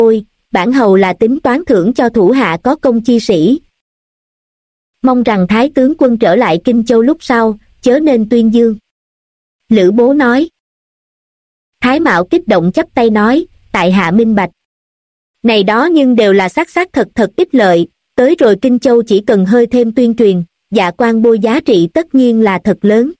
Ôi, bản hầu là tính toán thưởng cho thủ hạ có công chi sĩ. Mong rằng Thái tướng quân trở lại Kinh Châu lúc sau, chớ nên tuyên dương. Lữ Bố nói. Thái Mạo kích động chắp tay nói, tại hạ minh bạch. Này đó nhưng đều là xác xác thật thật ích lợi, tới rồi Kinh Châu chỉ cần hơi thêm tuyên truyền, dạ quan bôi giá trị tất nhiên là thật lớn.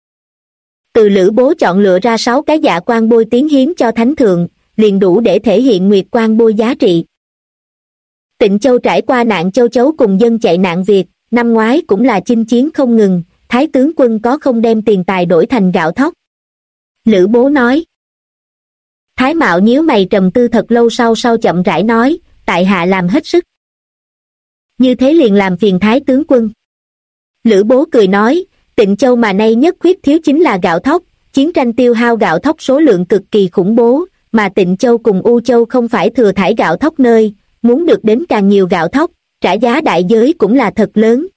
Từ Lữ Bố chọn lựa ra 6 cái dạ quan bôi tiến hiến cho Thánh Thượng, liền đủ để thể hiện nguyệt quan bôi giá trị. Tịnh Châu trải qua nạn châu chấu cùng dân chạy nạn Việt, năm ngoái cũng là chinh chiến không ngừng, Thái tướng quân có không đem tiền tài đổi thành gạo thóc? Lữ Bố nói. Thái Mạo nhíu mày trầm tư thật lâu sau chậm rãi nói, tại hạ làm hết sức. Như thế liền làm phiền Thái tướng quân. Lữ Bố cười nói, Tịnh Châu mà nay nhất khuyết thiếu chính là gạo thóc, chiến tranh tiêu hao gạo thóc số lượng cực kỳ khủng bố, mà Tịnh Châu cùng U Châu không phải thừa thải gạo thóc nơi, muốn được đến càng nhiều gạo thóc, trả giá đại giới cũng là thật lớn.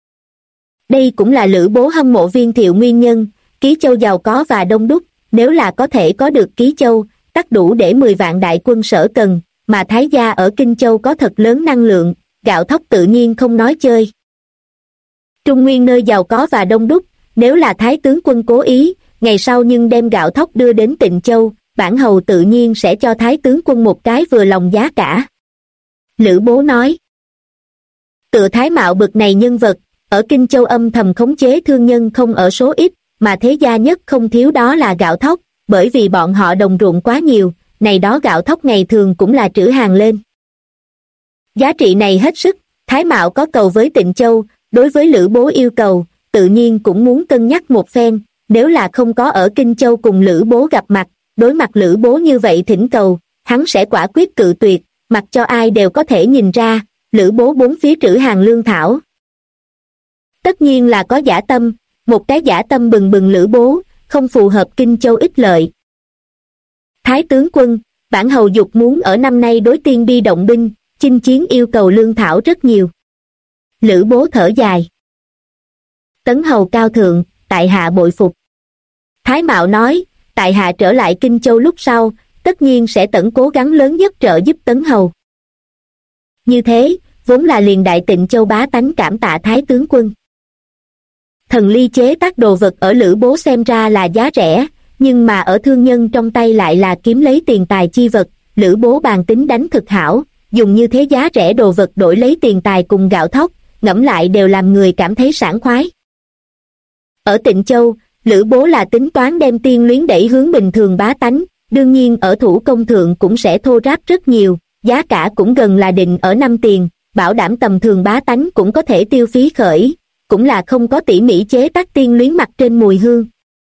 Đây cũng là Lữ Bố hâm mộ Viên Thiệu nguyên nhân, Ký Châu giàu có và đông đúc, nếu là có thể có được Ký Châu, tất đủ để 10 vạn đại quân sở cần, mà Thái gia ở Kinh Châu có thật lớn năng lượng, gạo thóc tự nhiên không nói chơi. Trung Nguyên nơi giàu có và đông đúc, nếu là Thái tướng quân cố ý, ngày sau nhưng đem gạo thóc đưa đến Tịnh Châu, bản hầu tự nhiên sẽ cho Thái tướng quân một cái vừa lòng giá cả. Lữ Bố nói. Tựa Thái Mạo bực này nhân vật, ở Kinh Châu âm thầm khống chế thương nhân không ở số ít, mà thế gia nhất không thiếu đó là gạo thóc, bởi vì bọn họ đồng ruộng quá nhiều, này đó gạo thóc ngày thường cũng là trữ hàng lên. Giá trị này hết sức, Thái Mạo có cầu với Tịnh Châu, đối với Lữ Bố yêu cầu, tự nhiên cũng muốn cân nhắc một phen, nếu là không có ở Kinh Châu cùng Lữ Bố gặp mặt, đối mặt Lữ Bố như vậy thỉnh cầu, hắn sẽ quả quyết cự tuyệt, mặc cho ai đều có thể nhìn ra, Lữ Bố bốn phía trữ hàng lương thảo. Tất nhiên là có dã tâm, một cái dã tâm bừng bừng Lữ Bố, không phù hợp Kinh Châu ích lợi. Thái tướng quân, bản hầu dục muốn ở năm nay đối Tiên Bi động binh, chinh chiến yêu cầu lương thảo rất nhiều. Lữ Bố thở dài. Tấn hầu cao thượng, tại hạ bội phục. Thái Mạo nói, tại hạ trở lại Kinh Châu lúc sau, tất nhiên sẽ tận cố gắng lớn nhất trợ giúp Tấn hầu. Như thế, vốn là liền đại Tịnh Châu bá tánh cảm tạ Thái tướng quân. Thần ly chế tác đồ vật ở Lữ Bố xem ra là giá rẻ, nhưng mà ở thương nhân trong tay lại là kiếm lấy tiền tài chi vật, Lữ Bố bàn tính đánh thực hảo, dùng như thế giá rẻ đồ vật đổi lấy tiền tài cùng gạo thóc, ngẫm lại đều làm người cảm thấy sảng khoái. Ở Tịnh Châu, Lữ Bố là tính toán đem tiên luyến đẩy hướng bình thường bá tánh, đương nhiên ở thủ công thượng cũng sẽ thô ráp rất nhiều, giá cả cũng gần là định ở 5 tiền, bảo đảm tầm thường bá tánh cũng có thể tiêu phí khởi, cũng là không có tỉ mỉ chế tác tiên luyến mặt trên mùi hương.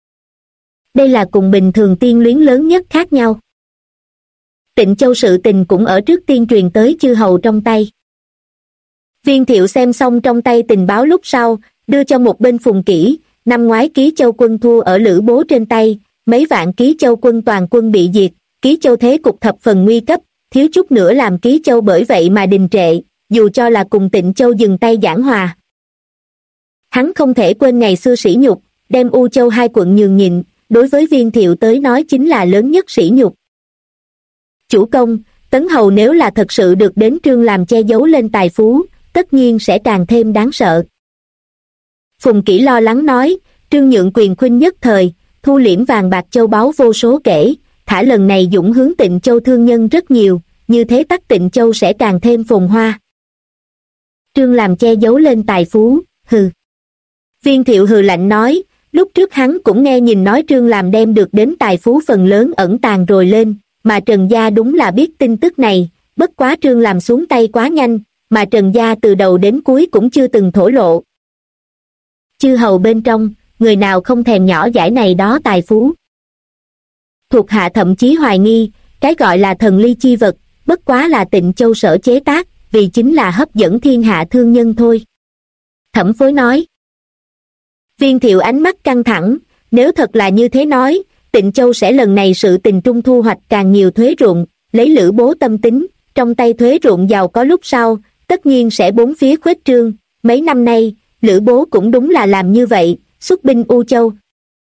Đây là cùng bình thường tiên luyến lớn nhất khác nhau. Tịnh Châu sự tình cũng ở trước tiên truyền tới chư hầu trong tay. Viên Thiệu xem xong trong tay tình báo lúc sau, đưa cho một bên Phùng Kỷ, năm ngoái Ký Châu quân thua ở Lữ Bố trên tay, mấy vạn Ký Châu quân toàn quân bị diệt, Ký Châu thế cục thập phần nguy cấp, thiếu chút nữa làm Ký Châu bởi vậy mà đình trệ, dù cho là cùng Tịnh Châu dừng tay giảng hòa. Hắn không thể quên ngày xưa sỉ nhục, đem U Châu hai quận nhường nhịn, đối với Viên Thiệu tới nói chính là lớn nhất sỉ nhục. Chủ công, Tấn hầu nếu là thật sự được đến Trương làm che giấu lên tài phú, tất nhiên sẽ càng thêm đáng sợ. Phùng Kỷ lo lắng nói, Trương nhượng quyền khuynh nhất thời, thu liễm vàng bạc châu báu vô số kể, thả lần này dũng hướng Tịnh Châu thương nhân rất nhiều, như thế tắc Tịnh Châu sẽ càng thêm phồn hoa. Trương làm che giấu lên tài phú, hừ. Viên Thiệu hừ lạnh nói, lúc trước hắn cũng nghe nhìn nói Trương làm đem được đến tài phú phần lớn ẩn tàng rồi lên, mà Trần Gia đúng là biết tin tức này, bất quá Trương làm xuống tay quá nhanh, mà Trần Gia từ đầu đến cuối cũng chưa từng thổ lộ. Chư hầu bên trong, người nào không thèm nhỏ dãi này đó tài phú. Thuộc hạ thậm chí hoài nghi, cái gọi là thần ly chi vật, bất quá là Tịnh Châu sở chế tác, vì chính là hấp dẫn thiên hạ thương nhân thôi. Thẩm Phối nói. Viên Thiệu ánh mắt căng thẳng, nếu thật là như thế nói, Tịnh Châu sẽ lần này sự tình trung thu hoạch càng nhiều thuế ruộng, lấy Lữ Bố tâm tính, trong tay thuế ruộng giàu có lúc sau, tất nhiên sẽ bốn phía khuếch trương, mấy năm nay, Lữ Bố cũng đúng là làm như vậy, xuất binh U Châu.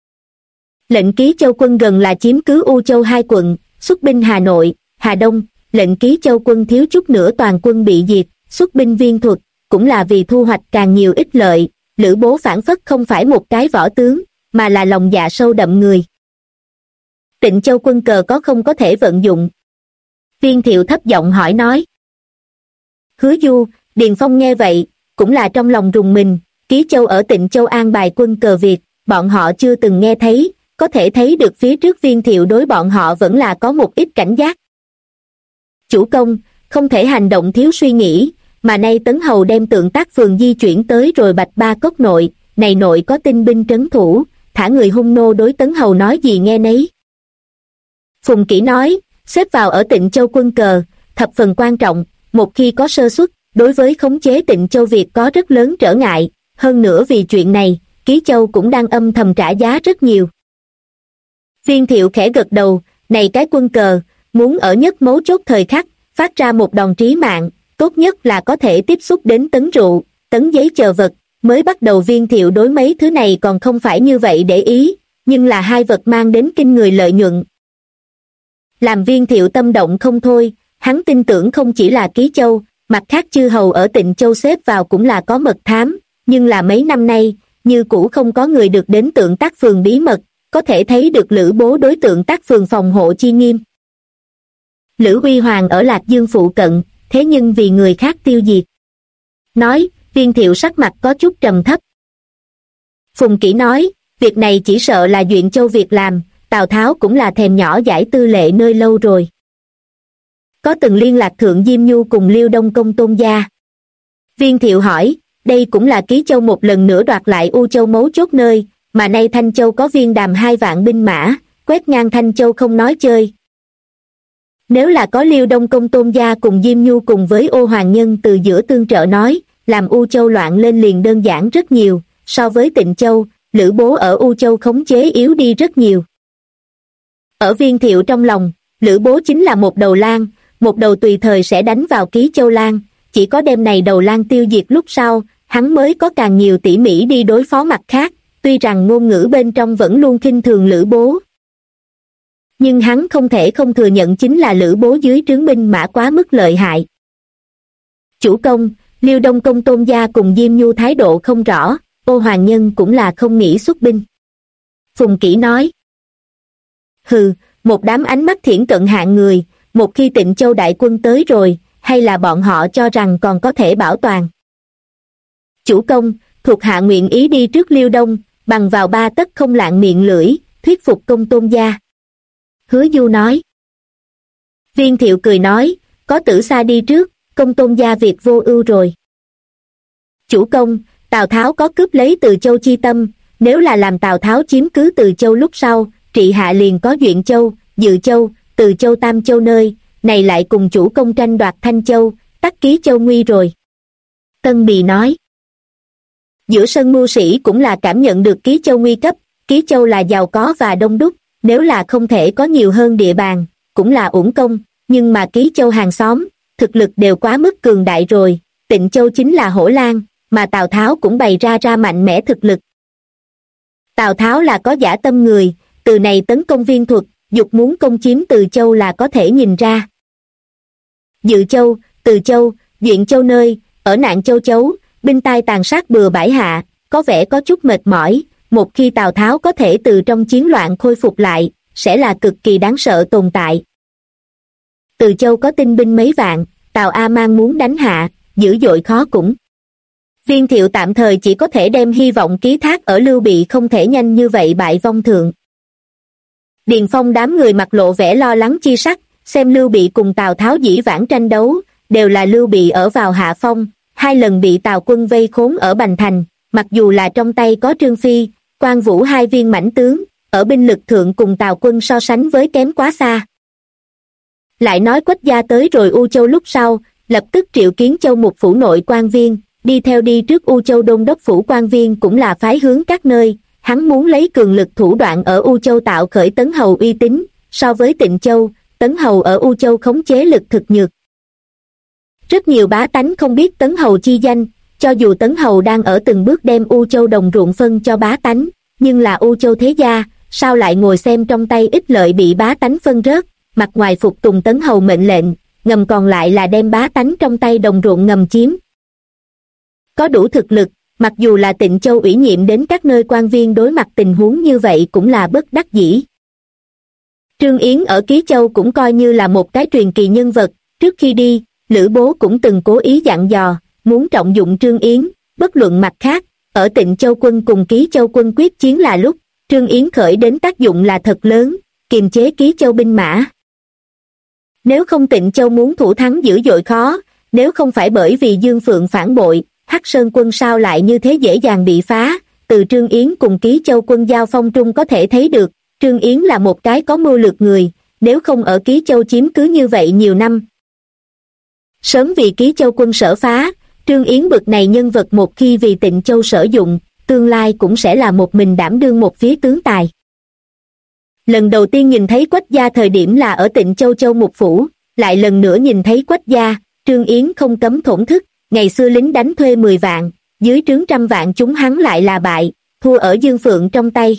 Lệnh Ký Châu quân gần là chiếm cứ U Châu hai quận, xuất binh Hà Nội, Hà Đông, lệnh Ký Châu quân thiếu chút nữa toàn quân bị diệt, xuất binh viên thuật, cũng là vì thu hoạch càng nhiều ích lợi. Lữ Bố phản phất không phải một cái võ tướng, mà là lòng dạ sâu đậm người. Tịnh Châu quân cờ có không có thể vận dụng? Viên Thiệu thấp giọng hỏi nói. Hứa Du, Điền Phong nghe vậy, cũng là trong lòng rùng mình. Ký Châu ở Tịnh Châu an bài quân cờ Việt, bọn họ chưa từng nghe thấy, có thể thấy được phía trước Viên Thiệu đối bọn họ vẫn là có một ít cảnh giác. Chủ công, không thể hành động thiếu suy nghĩ, mà nay Tấn Hầu đem Tượng Tác Phường di chuyển tới rồi Bạch Ba Cốc nội, này nội có tinh binh trấn thủ, thả người hung nô đối Tấn Hầu nói gì nghe nấy. Phùng Kỷ nói, xếp vào ở Tịnh Châu quân cờ, thập phần quan trọng, một khi có sơ suất, đối với khống chế Tịnh Châu Việt có rất lớn trở ngại, hơn nữa vì chuyện này, Ký Châu cũng đang âm thầm trả giá rất nhiều. Viên Thiệu khẽ gật đầu, này cái quân cờ, muốn ở nhất mấu chốt thời khắc, phát ra một đòn trí mạng, tốt nhất là có thể tiếp xúc đến tấn rượu, tấn giấy chờ vật, mới bắt đầu Viên Thiệu đối mấy thứ này còn không phải như vậy để ý, nhưng là hai vật mang đến kinh người lợi nhuận. Làm Viên Thiệu tâm động không thôi, hắn tin tưởng không chỉ là Ký Châu, mặt khác chư hầu ở Tịnh Châu xếp vào cũng là có mật thám, nhưng là mấy năm nay, như cũ không có người được đến Tượng Tác Phường bí mật, có thể thấy được Lữ Bố đối Tượng Tác Phường phòng hộ chi nghiêm. Lữ Uy Hoàng ở Lạc Dương phụ cận, thế nhưng vì người khác tiêu diệt. Nói, Viên Thiệu sắc mặt có chút trầm thấp. Phùng Kỷ nói, việc này chỉ sợ là Duyện Châu Việt làm, Tào Tháo cũng là thèm nhỏ giải tư lệ nơi lâu rồi. Có từng liên lạc Thượng Diêm Nhu cùng Liêu Đông Công Tôn gia. Viên Thiệu hỏi, đây cũng là Ký Châu một lần nữa đoạt lại U Châu mấu chốt nơi, mà nay Thanh Châu có Viên Đàm 2 vạn binh mã, quét ngang Thanh Châu không nói chơi. Nếu là có Liêu Đông Công Tôn gia cùng Diêm Nhu cùng với Ô Hoàng Nhân từ giữa tương trợ nói, làm U Châu loạn lên liền đơn giản rất nhiều, so với Tịnh Châu, Lữ Bố ở U Châu khống chế yếu đi rất nhiều. Ở Viên Thiệu trong lòng, Lữ Bố chính là một đầu lang, một đầu tùy thời sẽ đánh vào Ký Châu lang, chỉ có đêm này đầu lang tiêu diệt lúc sau, hắn mới có càng nhiều tỉ mỉ đi đối phó mặt khác, tuy rằng ngôn ngữ bên trong vẫn luôn khinh thường Lữ Bố. Nhưng hắn không thể không thừa nhận chính là Lữ Bố dưới trướng binh mã quá mức lợi hại. Chủ công, Liêu Đông Công Tôn gia cùng Diêm Nhu thái độ không rõ, Ô Hoàng Nhân cũng là không nghĩ xuất binh. Phùng Kỷ nói. Hừ, một đám ánh mắt thiển cận hạng người, một khi Tịnh Châu đại quân tới rồi, hay là bọn họ cho rằng còn có thể bảo toàn. Chủ công, thuộc hạ nguyện ý đi trước Liêu Đông, bằng vào 3 tấc không lạng miệng lưỡi, thuyết phục Công Tôn gia. Hứa Du nói. Viên Thiệu cười nói, có Tử Sa đi trước, Công Tôn gia việc vô ưu rồi. Chủ công, Tào Tháo có cướp lấy Từ Châu chi tâm, nếu là làm Tào Tháo chiếm cứ Từ Châu lúc sau, trị hạ liền có Duyện Châu, Dự Châu, Từ Châu Tam Châu nơi, này lại cùng chủ công tranh đoạt Thanh Châu, tắc Ký Châu nguy rồi. Tân Bì nói. Giữa sân mưu sĩ cũng là cảm nhận được Ký Châu nguy cấp, Ký Châu là giàu có và đông đúc, nếu là không thể có nhiều hơn địa bàn, cũng là uổng công, nhưng mà Ký Châu hàng xóm, thực lực đều quá mức cường đại rồi, Tịnh Châu chính là hổ lang, mà Tào Tháo cũng bày ra mạnh mẽ thực lực. Tào Tháo là có dã tâm người, từ này tấn công Viên thuật, dục muốn công chiếm Từ Châu là có thể nhìn ra. Dự Châu, Từ Châu, Duyện Châu nơi, ở Nạn Châu chấu, binh tai tàn sát bừa bãi hạ, có vẻ có chút mệt mỏi, một khi Tào Tháo có thể từ trong chiến loạn khôi phục lại, sẽ là cực kỳ đáng sợ tồn tại. Từ Châu có tinh binh mấy vạn, Tào A Mang muốn đánh hạ, dữ dội khó cũng. Viên Thiệu tạm thời chỉ có thể đem hy vọng ký thác ở Lưu Bị không thể nhanh như vậy bại vong thượng. Điền Phong đám người mặt lộ vẻ lo lắng chi sắc, xem Lưu Bị cùng Tào Tháo dĩ vãng tranh đấu, đều là Lưu Bị ở vào hạ phong, 2 lần bị Tào quân vây khốn ở Bành Thành, mặc dù là trong tay có Trương Phi, Quan Vũ 2 viên mãnh tướng, ở binh lực thượng cùng Tào quân so sánh với kém quá xa. Lại nói Quách gia tới rồi U Châu lúc sau, lập tức triệu Kiến Châu một phủ nội quan viên, đi theo đi trước U Châu đôn đốc phủ quan viên cũng là phái hướng các nơi, hắn muốn lấy cường lực thủ đoạn ở U Châu tạo khởi Tấn Hầu uy tín, so với Tịnh Châu, Tấn Hầu ở U Châu khống chế lực thực nhược. Rất nhiều bá tánh không biết Tấn Hầu chi danh, cho dù Tấn Hầu đang ở từng bước đem U Châu đồng ruộng phân cho bá tánh, nhưng là U Châu thế gia, sao lại ngồi xem trong tay ích lợi bị bá tánh phân rớt, mặt ngoài phục tùng Tấn Hầu mệnh lệnh, ngầm còn lại là đem bá tánh trong tay đồng ruộng ngầm chiếm. Có đủ thực lực, mặc dù là Tịnh Châu ủy nhiệm đến các nơi quan viên đối mặt tình huống như vậy cũng là bất đắc dĩ. Trương Yến ở Ký Châu cũng coi như là một cái truyền kỳ nhân vật, trước khi đi, Lữ Bố cũng từng cố ý dặn dò, muốn trọng dụng Trương Yến, bất luận mặt khác, ở Tịnh Châu quân cùng Ký Châu quân quyết chiến là lúc, Trương Yến khởi đến tác dụng là thật lớn, kiềm chế Ký Châu binh mã. Nếu không Tịnh Châu muốn thủ thắng dữ dội khó, nếu không phải bởi vì Dương Phượng phản bội, Hắc Sơn quân sao lại như thế dễ dàng bị phá, từ Trương Yến cùng Ký Châu quân giao phong trung có thể thấy được, Trương Yến là một cái có mưu lược người, nếu không ở Ký Châu chiếm cứ như vậy nhiều năm. Sớm vì Ký Châu quân sở phá, Trương Yến bực này nhân vật một khi vì Tịnh Châu sử dụng, tương lai cũng sẽ là một mình đảm đương một phía tướng tài. Lần đầu tiên nhìn thấy Quách gia thời điểm là ở Tịnh Châu Châu Mục Phủ, lại lần nữa nhìn thấy Quách gia, Trương Yến không cấm thổn thức, ngày xưa lính đánh thuê 10 vạn, dưới trướng 100 vạn chúng hắn lại là bại, thua ở Dương Phượng trong tay.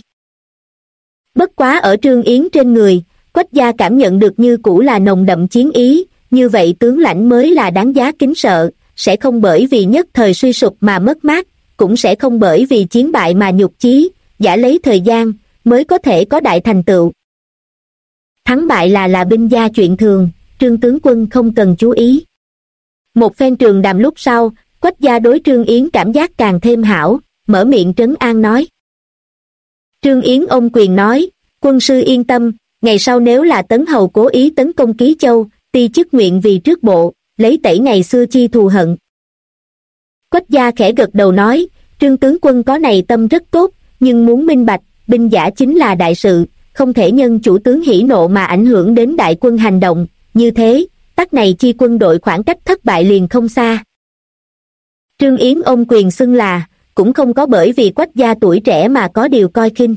Bất quá ở Trương Yến trên người, Quách gia cảm nhận được như cũ là nồng đậm chiến ý, như vậy tướng lãnh mới là đáng giá kính sợ, sẽ không bởi vì nhất thời suy sụp mà mất mát, cũng sẽ không bởi vì chiến bại mà nhục chí, giả lấy thời gian, mới có thể có đại thành tựu. Thắng bại là binh gia chuyện thường, Trương tướng quân không cần chú ý. Một phen trường đàm lúc sau, Quách gia đối Trương Yến cảm giác càng thêm hảo, mở miệng trấn an nói. Trương Yến ôm quyền nói, quân sư yên tâm, ngày sau nếu là Tấn Hầu cố ý tấn công Ký Châu, ti chức nguyện vì trước bộ, lấy tẩy ngày xưa chi thù hận. Quách gia khẽ gật đầu nói, Trương tướng quân có này tâm rất tốt, nhưng muốn minh bạch, binh giả chính là đại sự, không thể nhân chủ tướng hỉ nộ mà ảnh hưởng đến đại quân hành động, như thế, tắc này chi quân đội khoảng cách thất bại liền không xa. Trương Yến ôm quyền xưng là, cũng không có bởi vì Quách gia tuổi trẻ mà có điều coi khinh.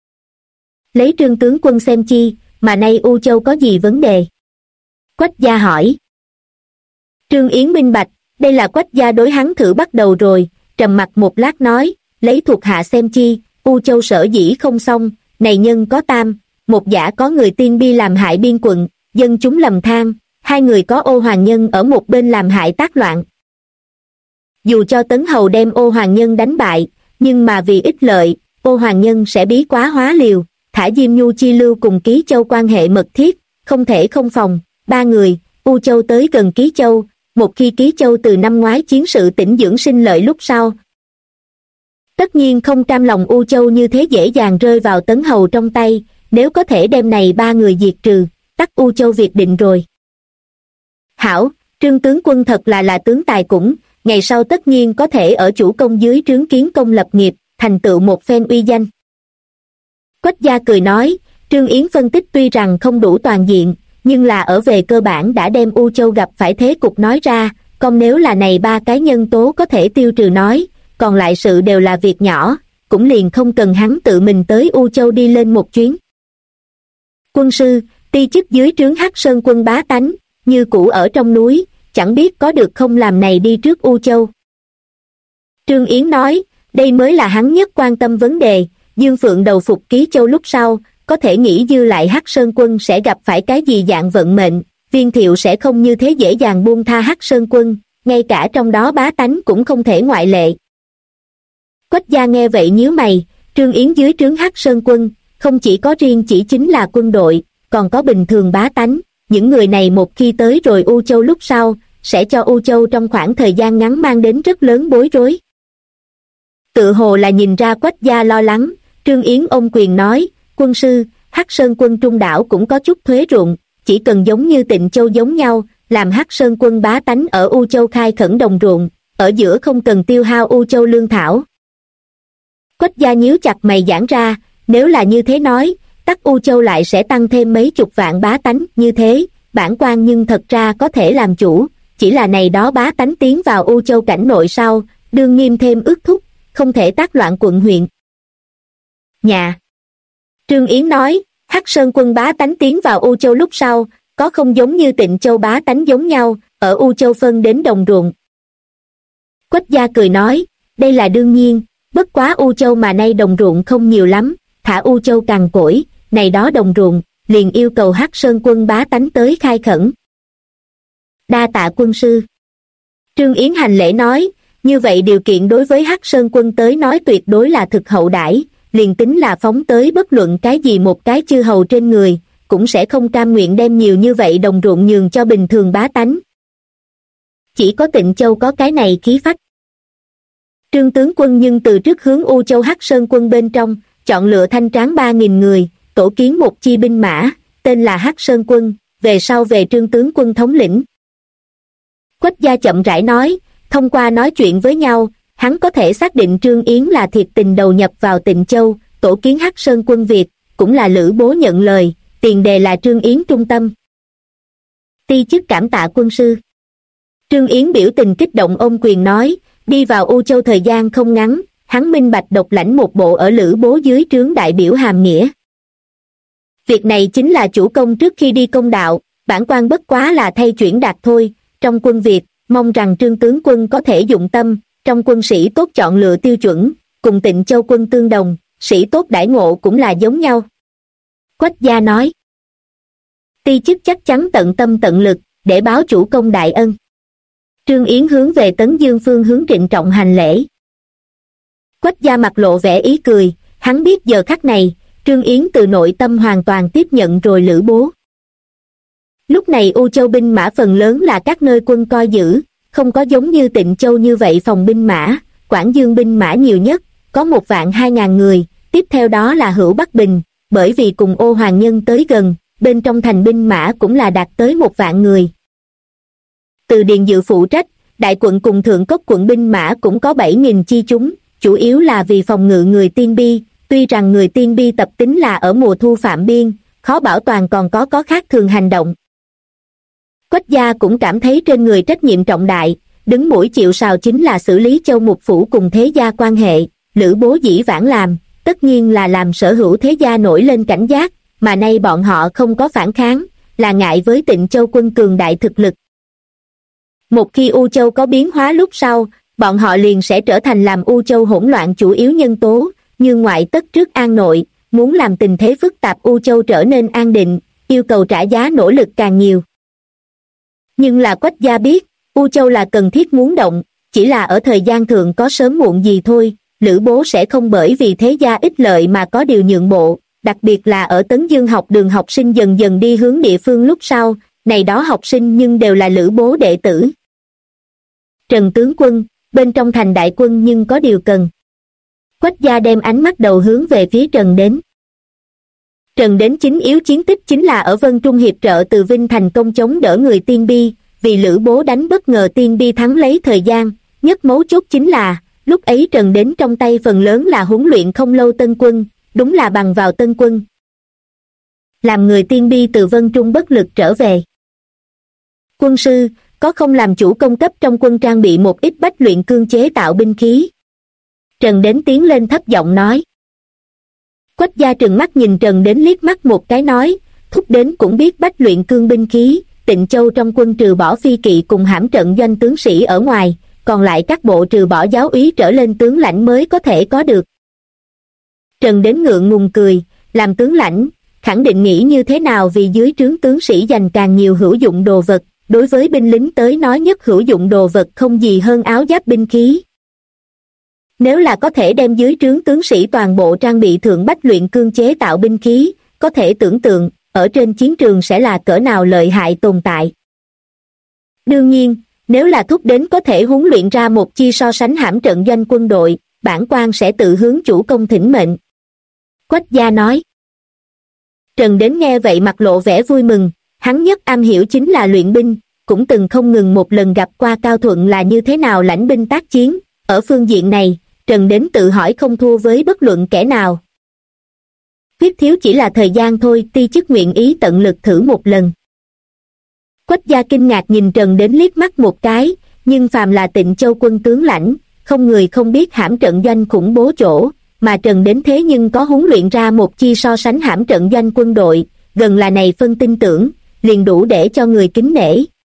Lấy Trương tướng quân xem chi, mà nay U Châu có gì vấn đề? Quách gia hỏi. Trương Yến minh bạch, đây là Quách gia đối hắn thử bắt đầu rồi, trầm mặc một lát nói, lấy thuộc hạ xem chi, U Châu sở dĩ không xong, này nhân có tam, một giả có người tiên bi làm hại biên quận, dân chúng lầm than, hai người có Ô Hoàng Nhân ở một bên làm hại tác loạn. Dù cho Tấn Hầu đem Ô Hoàng Nhân đánh bại, nhưng mà vì ích lợi, Ô Hoàng Nhân sẽ bí quá hóa liều, thả Diêm Nhu chi lưu cùng Ký Châu quan hệ mật thiết, không thể không phòng, ba người, U Châu tới gần Ký Châu, một khi Ký Châu từ năm ngoái chiến sự tĩnh dưỡng sinh lợi lúc sau. Tất nhiên không cam lòng U Châu như thế dễ dàng rơi vào Tấn Hầu trong tay, nếu có thể đem này ba người diệt trừ, tắc U Châu việc định rồi. Hảo, Trương tướng quân thật là tướng tài cũng, ngày sau tất nhiên có thể ở chủ công dưới trướng kiến công lập nghiệp, thành tựu một phen uy danh. Quách gia cười nói, Trương Yến phân tích tuy rằng không đủ toàn diện, nhưng là ở về cơ bản đã đem U Châu gặp phải thế cục nói ra, còn nếu là này ba cái nhân tố có thể tiêu trừ nói, còn lại sự đều là việc nhỏ, cũng liền không cần hắn tự mình tới U Châu đi lên một chuyến. Quân sư, ti chức dưới trướng Hắc Sơn quân bá tánh, như cũ ở trong núi, chẳng biết có được không làm này đi trước U Châu. Trương Yến nói, đây mới là hắn nhất quan tâm vấn đề, Dương Phượng đầu phục Ký Châu lúc sau, có thể nghĩ dư lại Hắc Sơn quân sẽ gặp phải cái gì dạng vận mệnh, Viên Thiệu sẽ không như thế dễ dàng buông tha Hắc Sơn quân, ngay cả trong đó bá tánh cũng không thể ngoại lệ. Quách gia nghe vậy nhíu mày, Trương Yến dưới trướng Hắc Sơn quân, không chỉ có riêng chỉ chính là quân đội, còn có bình thường bá tánh, những người này một khi tới rồi U Châu lúc sau, sẽ cho U Châu trong khoảng thời gian ngắn mang đến rất lớn bối rối. Tự hồ là nhìn ra Quách gia lo lắng, Trương Yến ôm quyền nói, quân sư, Hắc Sơn quân Trung đảo cũng có chút thuế ruộng, chỉ cần giống như Tịnh Châu giống nhau, làm Hắc Sơn quân bá tánh ở U Châu khai khẩn đồng ruộng, ở giữa không cần tiêu hao U Châu lương thảo. Quách gia nhíu chặt mày giãn ra, nếu là như thế nói, tắc U Châu lại sẽ tăng thêm mấy chục vạn bá tánh, như thế, bản quan nhưng thật ra có thể làm chủ, chỉ là này đó bá tánh tiến vào U Châu cảnh nội sau, đương nghiêm thêm ước thúc, không thể tác loạn quận huyện. Nhà. Trương Yến nói, Hắc Sơn quân bá tánh tiến vào U Châu lúc sau, có không giống như Tịnh Châu bá tánh giống nhau, ở U Châu phân đến đồng ruộng. Quách gia cười nói, đây là đương nhiên, bất quá U Châu mà nay đồng ruộng không nhiều lắm, thả U Châu cằn cỗi, này đó đồng ruộng, liền yêu cầu Hắc Sơn quân bá tánh tới khai khẩn. Đa tạ quân sư. Trương Yến hành lễ nói, như vậy điều kiện đối với Hắc Sơn quân tới nói tuyệt đối là thực hậu đãi, liền tính là phóng tới bất luận cái gì một cái chư hầu trên người, cũng sẽ không cam nguyện đem nhiều như vậy đồng ruộng nhường cho bình thường bá tánh. Chỉ có Tịnh Châu có cái này khí phách. Trương tướng quân nhưng từ trước hướng U Châu Hắc Sơn quân bên trong, chọn lựa thanh tráng 3.000 người, tổ kiến một chi binh mã, tên là Hắc Sơn quân, về sau về Trương tướng quân thống lĩnh. Quách gia chậm rãi nói, thông qua nói chuyện với nhau, hắn có thể xác định Trương Yến là thiệt tình đầu nhập vào Tịnh Châu, tổ kiến Hắc Sơn quân Việt, cũng là Lữ Bố nhận lời, tiền đề là Trương Yến trung tâm. Ti chức cảm tạ quân sư. Trương Yến biểu tình kích động ôm quyền nói, đi vào U Châu thời gian không ngắn, hắn minh bạch độc lãnh một bộ ở Lữ Bố dưới trướng đại biểu hàm nghĩa. Việc này chính là chủ công trước khi đi công đạo, bản quan bất quá là thay chuyển đạt thôi, trong quân Việt, mong rằng Trương tướng quân có thể dụng tâm, trong quân sĩ tốt chọn lựa tiêu chuẩn, cùng Tịnh Châu quân tương đồng, sĩ tốt đãi ngộ cũng là giống nhau. Quách gia nói, ti chức chắc chắn tận tâm tận lực, để báo chủ công đại ân. Trương Yến hướng về Tấn Dương phương hướng trịnh trọng hành lễ. Quách gia mặt lộ vẻ ý cười, hắn biết giờ khắc này, Trương Yến từ nội tâm hoàn toàn tiếp nhận rồi Lữ Bố. Lúc này U Châu binh mã phần lớn là các nơi quân coi giữ, không có giống như Tịnh Châu như vậy phòng binh mã, Quảng Dương binh mã nhiều nhất, có 1.200.000 người, tiếp theo đó là Hữu Bắc Bình, bởi vì cùng Ô Hoàng Nhân tới gần, bên trong thành binh mã cũng là đạt tới 1.000.000 người. Từ Điền Dự phụ trách, đại quận cùng Thượng Cốc quận binh mã cũng có 7.000 chi chúng, chủ yếu là vì phòng ngự người Tiên Bi, tuy rằng người Tiên Bi tập tính là ở mùa thu phạm biên, khó bảo toàn còn có khác thường hành động. Quách gia cũng cảm thấy trên người trách nhiệm trọng đại, đứng mũi chịu sào chính là xử lý Châu Mục Phủ cùng thế gia quan hệ, Lữ Bố dĩ vãng làm, tất nhiên là làm sở hữu thế gia nổi lên cảnh giác, mà nay bọn họ không có phản kháng, là ngại với Tịnh Châu quân cường đại thực lực. Một khi U Châu có biến hóa lúc sau, bọn họ liền sẽ trở thành làm U Châu hỗn loạn chủ yếu nhân tố, như ngoại tất trước an nội, muốn làm tình thế phức tạp U Châu trở nên an định, yêu cầu trả giá nỗ lực càng nhiều. Nhưng là Quách gia biết, U Châu là cần thiết muốn động, chỉ là ở thời gian thượng có sớm muộn gì thôi, Lữ Bố sẽ không bởi vì thế gia ích lợi mà có điều nhượng bộ, đặc biệt là ở Tấn Dương học đường học sinh dần dần đi hướng địa phương lúc sau, này đó học sinh nhưng đều là Lữ Bố đệ tử. Trần tướng quân, bên trong thành đại quân nhưng có điều cần. Quách gia đem ánh mắt đầu hướng về phía Trần Đến. Trần Đến chính yếu chiến tích chính là ở Vân Trung hiệp trợ từ Vinh thành công chống đỡ người Tiên Bi, vì Lữ Bố đánh bất ngờ Tiên Bi thắng lấy thời gian, nhất mấu chốt chính là, lúc ấy Trần Đến trong tay phần lớn là huấn luyện không lâu tân quân, đúng là bằng vào tân quân. Làm người Tiên Bi từ Vân Trung bất lực trở về. Quân sư, có không làm chủ công cấp trong quân trang bị một ít bách luyện cương chế tạo binh khí? Trần Đến tiến lên thấp giọng nói. Quách gia trừng mắt nhìn Trần Đến liếc mắt một cái nói, Thúc Đến cũng biết bách luyện cương binh khí, Tịnh Châu trong quân trừ bỏ phi kỵ cùng hãm trận doanh tướng sĩ ở ngoài, còn lại các bộ trừ bỏ giáo úy trở lên tướng lãnh mới có thể có được. Trần Đến ngượng ngùng cười, làm tướng lãnh, khẳng định nghĩ như thế nào vì dưới trướng tướng sĩ dành càng nhiều hữu dụng đồ vật, đối với binh lính tới nói nhất hữu dụng đồ vật không gì hơn áo giáp binh khí. Nếu là có thể đem dưới trướng tướng sĩ toàn bộ trang bị thượng bách luyện cương chế tạo binh khí, có thể tưởng tượng, ở trên chiến trường sẽ là cỡ nào lợi hại tồn tại. Đương nhiên, nếu là Thúc Đến có thể huấn luyện ra một chi so sánh hãm trận doanh quân đội, bản quan sẽ tự hướng chủ công thỉnh mệnh. Quách gia nói. Trần Đến nghe vậy mặt lộ vẻ vui mừng, hắn nhất am hiểu chính là luyện binh, cũng từng không ngừng một lần gặp qua Cao Thuận là như thế nào lãnh binh tác chiến, ở phương diện này, Trần Đến tự hỏi không thua với bất luận kẻ nào. Khuyết thiếu chỉ là thời gian thôi, ti chức nguyện ý tận lực thử một lần. Quách gia kinh ngạc nhìn Trần Đến liếc mắt một cái, nhưng phàm là Tịnh Châu quân tướng lãnh, không người không biết hãm trận doanh khủng bố chỗ, mà Trần Đến thế nhưng có huấn luyện ra một chi so sánh hãm trận doanh quân đội, gần là này phân tin tưởng, liền đủ để cho người kính nể.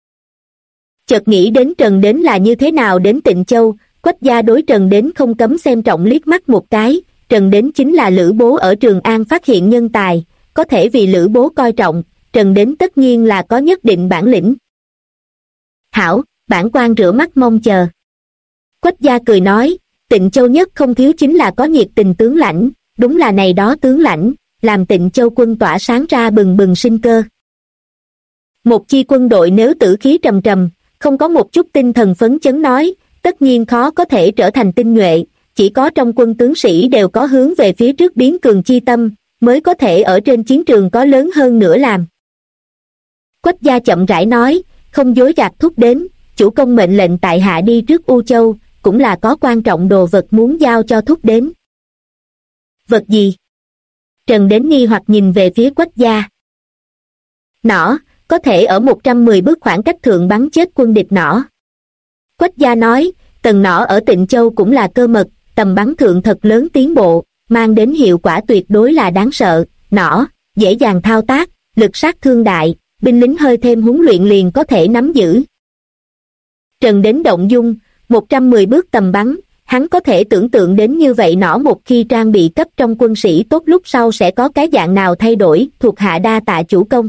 Chợt nghĩ đến Trần Đến là như thế nào đến Tịnh Châu, Quách gia đối Trần Đến không cấm xem trọng liếc mắt một cái, Trần Đến chính là Lữ Bố ở Trường An phát hiện nhân tài, có thể vì Lữ Bố coi trọng, Trần Đến tất nhiên là có nhất định bản lĩnh. Hảo, bản quan rửa mắt mong chờ. Quách gia cười nói, Tịnh Châu nhất không thiếu chính là có nhiệt tình tướng lãnh, đúng là này đó tướng lãnh, làm Tịnh Châu quân tỏa sáng ra bừng bừng sinh cơ. Một chi quân đội nếu tử khí trầm trầm, không có một chút tinh thần phấn chấn nói, tất nhiên khó có thể trở thành tinh nhuệ, chỉ có trong quân tướng sĩ đều có hướng về phía trước biến cường chi tâm, mới có thể ở trên chiến trường có lớn hơn nữa làm. Quách gia chậm rãi nói, không dối gạt thúc đến, chủ công mệnh lệnh tại hạ đi trước U Châu, cũng là có quan trọng đồ vật muốn giao cho thúc đến. Vật gì? Trần Đến nghi hoặc nhìn về phía Quách gia. Nỏ, có thể ở 110 bước khoảng cách thượng bắn chết quân địch nỏ. Quách gia nói, tần nỏ ở Tịnh Châu cũng là cơ mật, tầm bắn thượng thật lớn tiến bộ, mang đến hiệu quả tuyệt đối là đáng sợ, nỏ, dễ dàng thao tác, lực sát thương đại, binh lính hơi thêm huấn luyện liền có thể nắm giữ. Trần Đến động dung, 110 bước tầm bắn, hắn có thể tưởng tượng đến như vậy nỏ một khi trang bị cấp trong quân sĩ tốt lúc sau sẽ có cái dạng nào thay đổi, thuộc hạ đa tạ chủ công.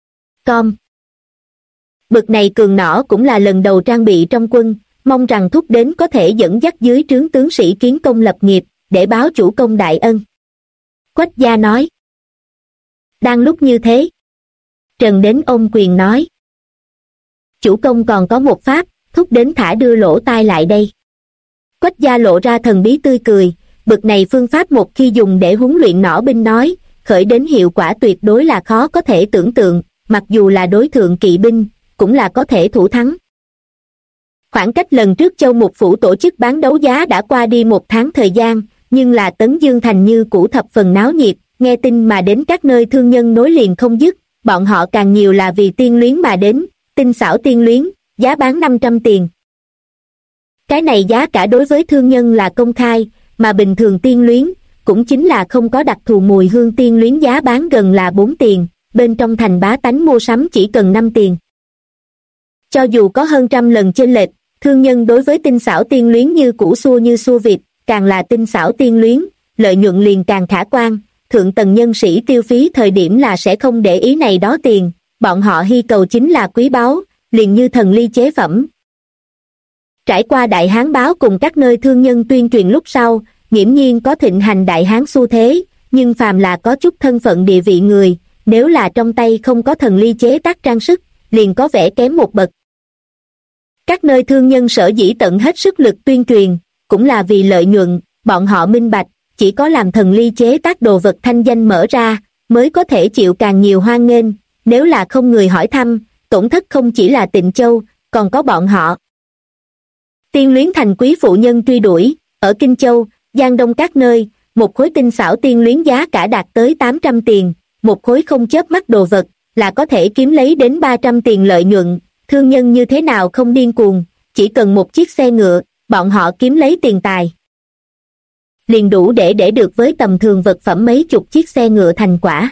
Bực này cường nỏ cũng là lần đầu trang bị trong quân, mong rằng thúc đến có thể dẫn dắt dưới trướng tướng sĩ kiến công lập nghiệp, để báo chủ công đại ân. Quách gia nói. Đang lúc như thế, Trần Đến ôm quyền nói. Chủ công còn có một pháp, thúc đến thả đưa lỗ tai lại đây. Quách gia lộ ra thần bí tươi cười, bực này phương pháp một khi dùng để huấn luyện nỏ binh nói, khởi đến hiệu quả tuyệt đối là khó có thể tưởng tượng, mặc dù là đối thượng kỵ binh, cũng là có thể thủ thắng. Khoảng cách lần trước Châu Mục Phủ tổ chức bán đấu giá đã qua đi 1 tháng thời gian, nhưng là Tấn Dương Thành như cũ thập phần náo nhiệt, nghe tin mà đến các nơi thương nhân nối liền không dứt, bọn họ càng nhiều là vì tiên luyến mà đến, tinh xảo tiên luyến, giá bán 500 tiền. Cái này giá cả đối với thương nhân là công khai, mà bình thường tiên luyến, cũng chính là không có đặc thù mùi hương tiên luyến giá bán gần là 4 tiền, bên trong thành bá tánh mua sắm chỉ cần 5 tiền. Cho dù có hơn trăm lần chênh lệch, thương nhân đối với tinh xảo tiên luyến như củ xua như xua vịt, càng là tinh xảo tiên luyến, lợi nhuận liền càng khả quan, thượng tầng nhân sĩ tiêu phí thời điểm là sẽ không để ý này đó tiền, bọn họ hy cầu chính là quý báu, liền như thần ly chế phẩm. Trải qua Đại Hán báo cùng các nơi thương nhân tuyên truyền lúc sau, nghiễm nhiên có thịnh hành Đại Hán xu thế, nhưng phàm là có chút thân phận địa vị người, nếu là trong tay không có thần ly chế tác trang sức, liền có vẻ kém một bậc. Các nơi thương nhân sở dĩ tận hết sức lực tuyên truyền, cũng là vì lợi nhuận, bọn họ minh bạch, chỉ có làm thần ly chế tác đồ vật thanh danh mở ra, mới có thể chịu càng nhiều hoan nghênh, nếu là không người hỏi thăm, tổn thất không chỉ là Tịnh Châu, còn có bọn họ. Tiên luyến thành quý phụ nhân truy đuổi, ở Kinh Châu, Giang Đông các nơi, một khối tinh xảo tiên luyến giá cả đạt tới 800 tiền, một khối không chớp mắt đồ vật, là có thể kiếm lấy đến 300 tiền lợi nhuận, thương nhân như thế nào không điên cuồng, chỉ cần một chiếc xe ngựa, bọn họ kiếm lấy tiền tài. Liền đủ để được với tầm thường vật phẩm mấy chục chiếc xe ngựa thành quả.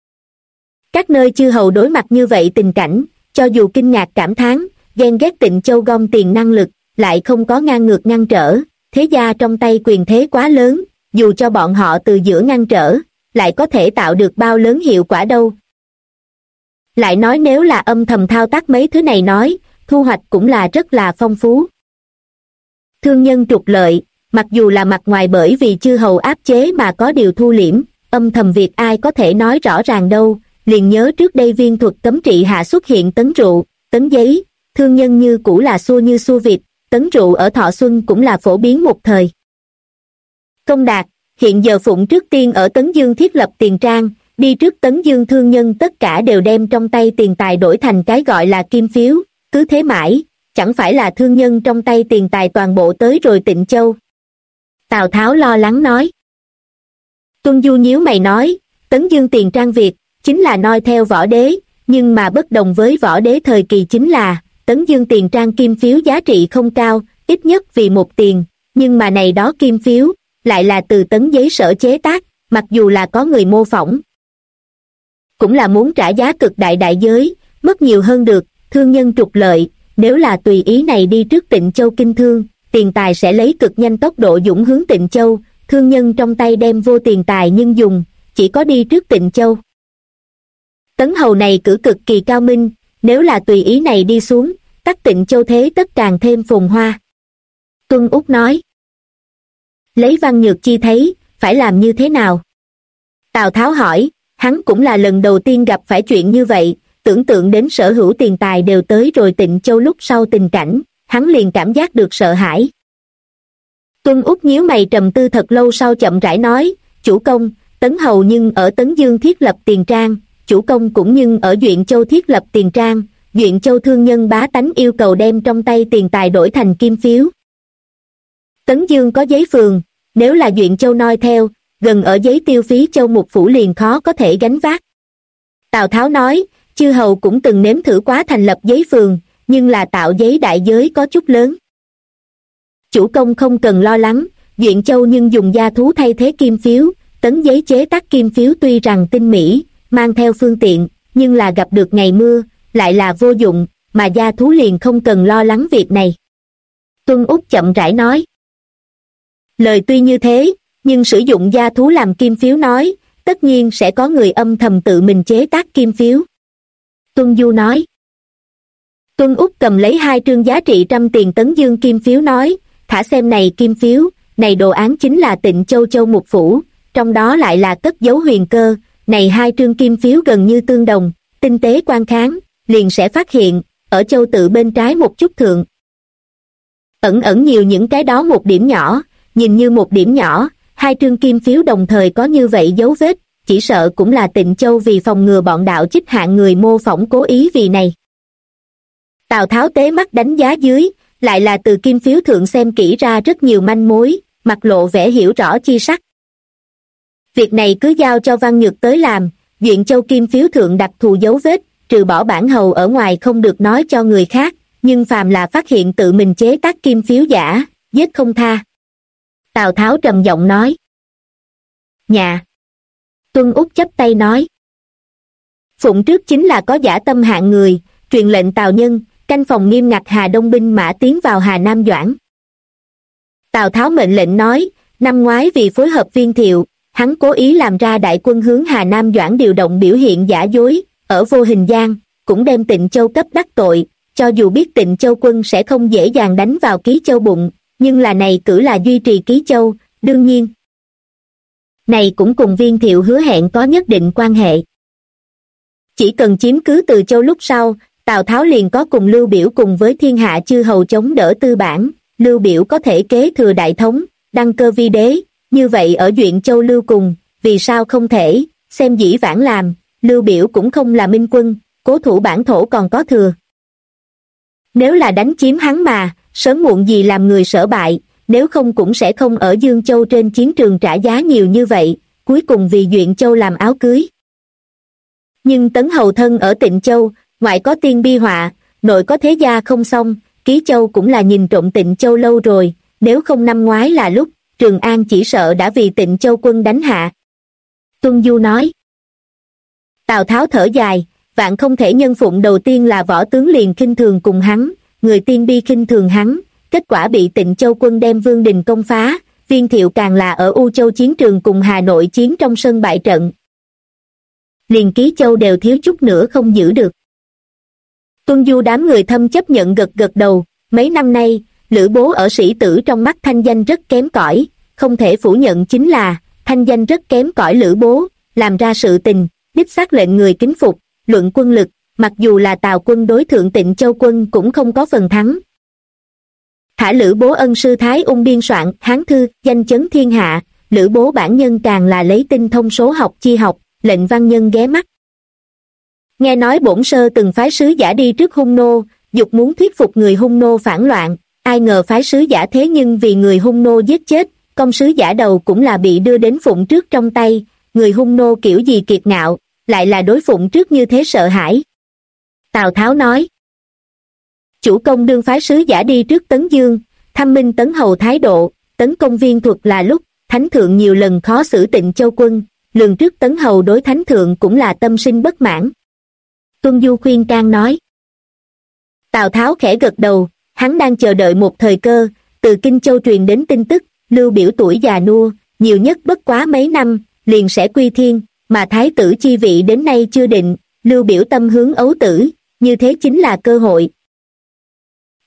Các nơi chư hầu đối mặt như vậy tình cảnh, cho dù kinh ngạc cảm thán, ghen ghét Tịnh Châu gom tiền năng lực, lại không có ngang ngược ngăn trở, thế gia trong tay quyền thế quá lớn, dù cho bọn họ từ giữa ngăn trở, lại có thể tạo được bao lớn hiệu quả đâu. Lại nói nếu là âm thầm thao tác mấy thứ này nói, thu hoạch cũng là rất là phong phú. Thương nhân trục lợi, mặc dù là mặt ngoài bởi vì chư hầu áp chế mà có điều thu liễm, âm thầm việc ai có thể nói rõ ràng đâu, liền nhớ trước đây viên thuật cấm trị hạ xuất hiện tấn rượu, tấn giấy, thương nhân như cũ là xua như xua vịt, tấn rượu ở Thọ Xuân cũng là phổ biến một thời. Công Đạt, hiện giờ Phụng trước tiên ở Tấn Dương thiết lập tiền trang, đi trước Tấn Dương thương nhân tất cả đều đem trong tay tiền tài đổi thành cái gọi là kim phiếu, cứ thế mãi, chẳng phải là thương nhân trong tay tiền tài toàn bộ tới rồi Tịnh Châu. Tào Tháo lo lắng nói. Tuân Du nhíu mày nói, Tấn Dương tiền trang Việt, chính là noi theo Võ Đế, nhưng mà bất đồng với Võ Đế thời kỳ chính là, Tấn Dương tiền trang kim phiếu giá trị không cao, ít nhất vì 1 tiền, nhưng mà này đó kim phiếu, lại là từ tấn giấy sở chế tác, mặc dù là có người mô phỏng. Cũng là muốn trả giá cực đại đại giới, mất nhiều hơn được, thương nhân trục lợi, nếu là tùy ý này đi trước Tịnh Châu kinh thương, tiền tài sẽ lấy cực nhanh tốc độ dũng hướng Tịnh Châu, thương nhân trong tay đem vô tiền tài nhưng dùng, chỉ có đi trước Tịnh Châu. Tấn hầu này cử cực kỳ cao minh, nếu là tùy ý này đi xuống, Tắc Tịnh Châu thế tất càng thêm phồn hoa. Tuân Úc nói. Lấy Văn Nhược Chi thấy, phải làm như thế nào? Tào Tháo hỏi, hắn cũng là lần đầu tiên gặp phải chuyện như vậy, tưởng tượng đến sở hữu tiền tài đều tới rồi Tịnh Châu lúc sau tình cảnh, hắn liền cảm giác được sợ hãi. Tuân Úc nhíu mày trầm tư thật lâu sau chậm rãi nói, chủ công, Tấn Hầu nhưng ở Tấn Dương thiết lập tiền trang, chủ công cũng nhưng ở Duyện Châu thiết lập tiền trang, Duyện Châu thương nhân bá tánh yêu cầu đem trong tay tiền tài đổi thành kim phiếu. Tấn Dương có giấy phường, nếu là Duyện Châu noi theo, gần ở giấy tiêu phí châu mục phủ liền khó có thể gánh vác. Tào Tháo nói, chư hầu cũng từng nếm thử quá thành lập giấy phường, nhưng là tạo giấy đại giới có chút lớn. Chủ công không cần lo lắng, Duyện Châu nhưng dùng gia thú thay thế kim phiếu, tấn giấy chế tác kim phiếu tuy rằng tinh mỹ, mang theo phương tiện, nhưng là gặp được ngày mưa, lại là vô dụng, mà gia thú liền không cần lo lắng việc này. Tuân Úc chậm rãi nói. Lời tuy như thế, nhưng sử dụng gia thú làm kim phiếu nói, tất nhiên sẽ có người âm thầm tự mình chế tác kim phiếu. Tuân Du nói. Tuân Úc cầm lấy 2 trương giá trị 100 tiền Tấn Dương kim phiếu nói, thả xem này kim phiếu, này đồ án chính là Tịnh Châu châu mục phủ, trong đó lại là cất dấu huyền cơ, này 2 trương kim phiếu gần như tương đồng, tinh tế quan kháng, liền sẽ phát hiện, ở châu tự bên trái một chút thượng. Ẩn nhiều những cái đó một điểm nhỏ, nhìn như một điểm nhỏ, 2 trương kim phiếu đồng thời có như vậy dấu vết, chỉ sợ cũng là Tịnh Châu vì phòng ngừa bọn đạo chích hạng người mô phỏng cố ý vì này. Tào Tháo tế mắt đánh giá dưới, lại là từ kim phiếu thượng xem kỹ ra rất nhiều manh mối, mặt lộ vẻ hiểu rõ chi sắc. Việc này cứ giao cho Văn Nhược tới làm, Duyện Châu kim phiếu thượng đặc thù dấu vết, trừ bỏ bản hầu ở ngoài không được nói cho người khác, nhưng phàm là phát hiện tự mình chế tác kim phiếu giả, giết không tha. Tào Tháo trầm giọng nói. Nhà. Tuân Úc chắp tay nói. Phụng trước chính là có giả tâm hạng người, truyền lệnh Tào Nhân, canh phòng nghiêm ngặt Hà Đông binh mã tiến vào Hà Nam Doãn. Tào Tháo mệnh lệnh nói, năm ngoái vì phối hợp Viên Thiệu, hắn cố ý làm ra đại quân hướng Hà Nam Doãn điều động biểu hiện giả dối, ở vô hình gian, cũng đem Tịnh Châu cấp đắc tội, cho dù biết Tịnh Châu quân sẽ không dễ dàng đánh vào Ký Châu bụng, nhưng là này cử là duy trì Ký Châu, đương nhiên. Này cũng cùng Viên Thiệu hứa hẹn có nhất định quan hệ. Chỉ cần chiếm cứ Từ Châu lúc sau, Tào Tháo liền có cùng Lưu Biểu cùng với thiên hạ chư hầu chống đỡ tư bản, Lưu Biểu có thể kế thừa đại thống, đăng cơ vi đế, như vậy ở Duyện Châu Lưu cùng, vì sao không thể, xem dĩ vãng làm, Lưu Biểu cũng không là minh quân, cố thủ bản thổ còn có thừa. Nếu là đánh chiếm hắn mà, sớm muộn gì làm người sở bại, nếu không cũng sẽ không ở Dương Châu trên chiến trường trả giá nhiều như vậy, cuối cùng vì Duyện Châu làm áo cưới. Nhưng Tấn Hầu thân ở Tịnh Châu, ngoại có tiên bi họa, nội có thế gia không xong, Ký Châu cũng là nhìn trộm Tịnh Châu lâu rồi, nếu không năm ngoái là lúc, Trường An chỉ sợ đã vì Tịnh Châu quân đánh hạ. Tuân Du nói. Tào Tháo thở dài, vạn không thể nhân phụng đầu tiên là võ tướng liền khinh thường cùng hắn, người tiên bi khinh thường hắn, kết quả bị Tịnh Châu quân đem Vương Đình công phá, Viên Thiệu càng là ở U Châu chiến trường cùng Hà Nội chiến trong sân bại trận. Liền Ký Châu đều thiếu chút nữa không giữ được. Tuân Du đám người thâm chấp nhận gật gật đầu, mấy năm nay, Lữ Bố ở sĩ tử trong mắt thanh danh rất kém cỏi, không thể phủ nhận chính là, thanh danh rất kém cỏi Lữ Bố, làm ra sự tình, đích xác lệnh người kính phục, luận quân lực, mặc dù là Tào quân đối thượng Tịnh Châu quân cũng không có phần thắng. Thả Lữ Bố ân sư Thái Ung biên soạn Hán thư, danh chấn thiên hạ, Lữ Bố bản nhân càng là lấy tinh thông số học chi học, lệnh văn nhân ghé mắt. Nghe nói bổn sơ từng phái sứ giả đi trước Hung Nô, dục muốn thuyết phục người Hung Nô phản loạn, ai ngờ phái sứ giả thế nhưng vì người Hung Nô giết chết, công sứ giả đầu cũng là bị đưa đến Phụng trước trong tay, người Hung Nô kiểu gì kiệt ngạo, lại là đối Phụng trước như thế sợ hãi. Tào Tháo nói. Chủ công đương phái sứ giả đi trước Tấn Dương, thăm minh Tấn Hầu thái độ, tấn công Viên Thuật là lúc, Thánh Thượng nhiều lần khó xử Tịnh Châu quân, lường trước Tấn Hầu đối Thánh Thượng cũng là tâm sinh bất mãn. Tuân Du khuyên can nói. Tào Tháo khẽ gật đầu, hắn đang chờ đợi một thời cơ, từ Kinh Châu truyền đến tin tức, Lưu Biểu tuổi già nua, nhiều nhất bất quá mấy năm, liền sẽ quy thiên, mà thái tử chi vị đến nay chưa định, Lưu Biểu tâm hướng ấu tử, như thế chính là cơ hội.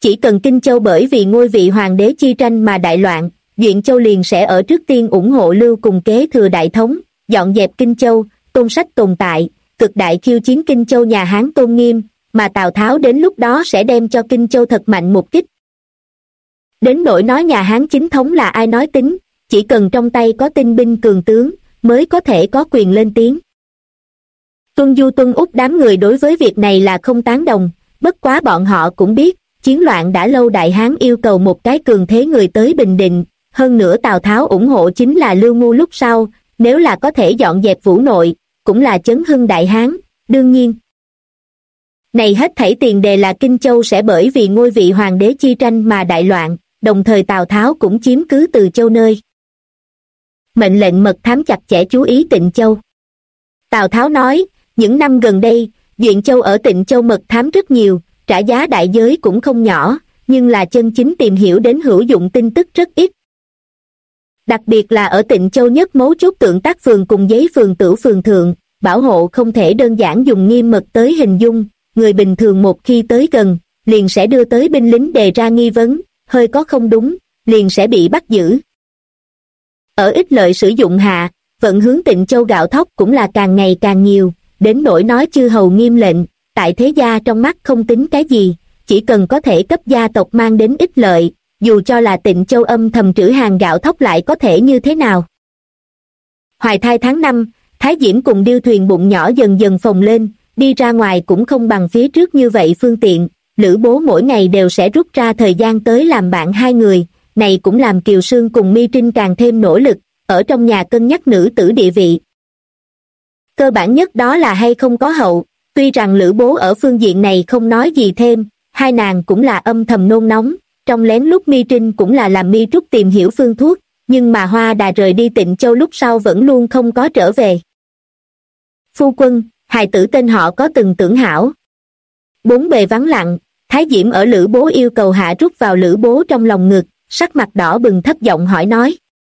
Chỉ cần Kinh Châu bởi vì ngôi vị hoàng đế chi tranh mà đại loạn, Duyện Châu liền sẽ ở trước tiên ủng hộ Lưu cùng kế thừa đại thống, dọn dẹp Kinh Châu, tôn sách tồn tại, cực đại khiêu chiến Kinh Châu nhà Hán tôn nghiêm, mà Tào Tháo đến lúc đó sẽ đem cho Kinh Châu thật mạnh một kích. Đến nỗi nói nhà Hán chính thống là ai nói tính, chỉ cần trong tay có tinh binh cường tướng, mới có thể có quyền lên tiếng. Tuân Du Tuân Úc đám người đối với việc này là không tán đồng, bất quá bọn họ cũng biết, chiến loạn đã lâu Đại Hán yêu cầu một cái cường thế người tới bình định, hơn nữa Tào Tháo ủng hộ chính là Lưu Ngu lúc sau, nếu là có thể dọn dẹp Vũ Nội, cũng là chấn hưng Đại Hán, đương nhiên. Này hết thảy tiền đề là Kinh Châu sẽ bởi vì ngôi vị hoàng đế chi tranh mà đại loạn, đồng thời Tào Tháo cũng chiếm cứ Từ Châu nơi. Mệnh lệnh mật thám chặt chẽ chú ý Tịnh Châu. Tào Tháo nói, những năm gần đây, Duyện Châu ở Tịnh Châu mật thám rất nhiều, trả giá đại giới cũng không nhỏ, nhưng là chân chính tìm hiểu đến hữu dụng tin tức rất ít. Đặc biệt là ở Tịnh Châu nhất mấu chốt tượng tác phường cùng giấy phường tửu phường thượng, bảo hộ không thể đơn giản dùng nghiêm mật tới hình dung, người bình thường một khi tới gần, liền sẽ đưa tới binh lính đề ra nghi vấn, hơi có không đúng, liền sẽ bị bắt giữ. Ở ích lợi sử dụng hạ, vận hướng Tịnh Châu gạo thóc cũng là càng ngày càng nhiều, đến nỗi nói chư hầu nghiêm lệnh, tại thế gia trong mắt không tính cái gì, chỉ cần có thể cấp gia tộc mang đến ích lợi, dù cho là Tịnh Châu âm thầm trữ hàng gạo thóc lại có thể như thế nào. Hoài thai tháng 5, Thái Diễm cùng điêu thuyền bụng nhỏ dần dần phồng lên, đi ra ngoài cũng không bằng phía trước như vậy phương tiện, Lữ Bố mỗi ngày đều sẽ rút ra thời gian tới làm bạn hai người, này cũng làm Kiều Sương cùng Mi Trinh càng thêm nỗ lực, ở trong nhà cân nhắc nữ tử địa vị. Cơ bản nhất đó là hay không có hậu, tuy rằng Lữ Bố ở phương diện này không nói gì thêm, hai nàng cũng là âm thầm nôn nóng, trong lén lúc Mi Trinh cũng là làm Mi Trúc tìm hiểu phương thuốc, nhưng mà Hoa Đà rời đi Tịnh Châu lúc sau vẫn luôn không có trở về. Phu quân, hài tử tên họ có từng tưởng hảo. Bốn bề vắng lặng, Thái Diễm ở Lữ Bố yêu cầu hạ rút vào Lữ Bố trong lòng ngực, sắc mặt đỏ bừng thấp giọng hỏi nói.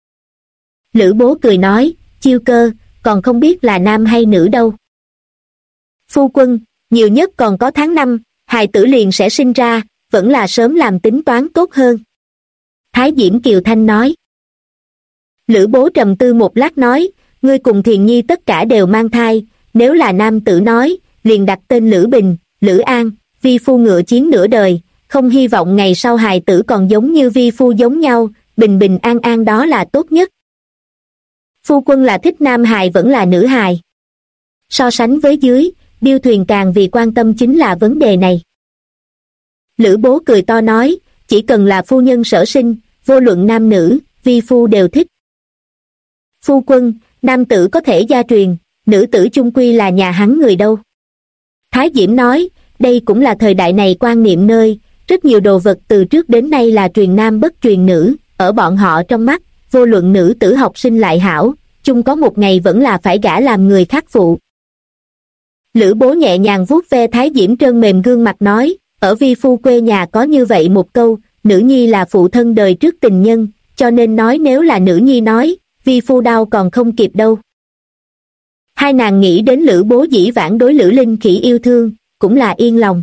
Lữ Bố cười nói, Chiêu Cơ, còn không biết là nam hay nữ đâu. Phu quân, nhiều nhất còn có tháng 5, hài tử liền sẽ sinh ra, vẫn là sớm làm tính toán tốt hơn. Thái Diễm kiều thanh nói. Lữ Bố trầm tư một lát nói, ngươi cùng Thiền Nhi tất cả đều mang thai, nếu là nam tử nói, liền đặt tên Lữ Bình, Lữ An, vi phu ngựa chiến nửa đời, không hy vọng ngày sau hài tử còn giống như vi phu giống nhau, bình bình an an đó là tốt nhất. Phu quân là thích nam hài vẫn là nữ hài? So sánh với dưới, điêu thuyền càng vì quan tâm chính là vấn đề này. Lữ Bố cười to nói, chỉ cần là phu nhân sở sinh, vô luận nam nữ, vi phu đều thích. Phu quân, nam tử có thể gia truyền, nữ tử chung quy là nhà hắn người đâu. Thái Diễm nói, đây cũng là thời đại này quan niệm nơi, rất nhiều đồ vật từ trước đến nay là truyền nam bất truyền nữ, ở bọn họ trong mắt, vô luận nữ tử học sinh lại hảo, chung có một ngày vẫn là phải gả làm người khác phụ. Lữ Bố nhẹ nhàng vuốt ve Thái Diễm trơn mềm gương mặt nói, ở vi phu quê nhà có như vậy một câu, nữ nhi là phụ thân đời trước tình nhân, cho nên nói nếu là nữ nhi nói, vi phu đau còn không kịp đâu. Hai nàng nghĩ đến Lữ Bố dĩ vãng đối Lữ Linh Khỉ yêu thương, cũng là yên lòng.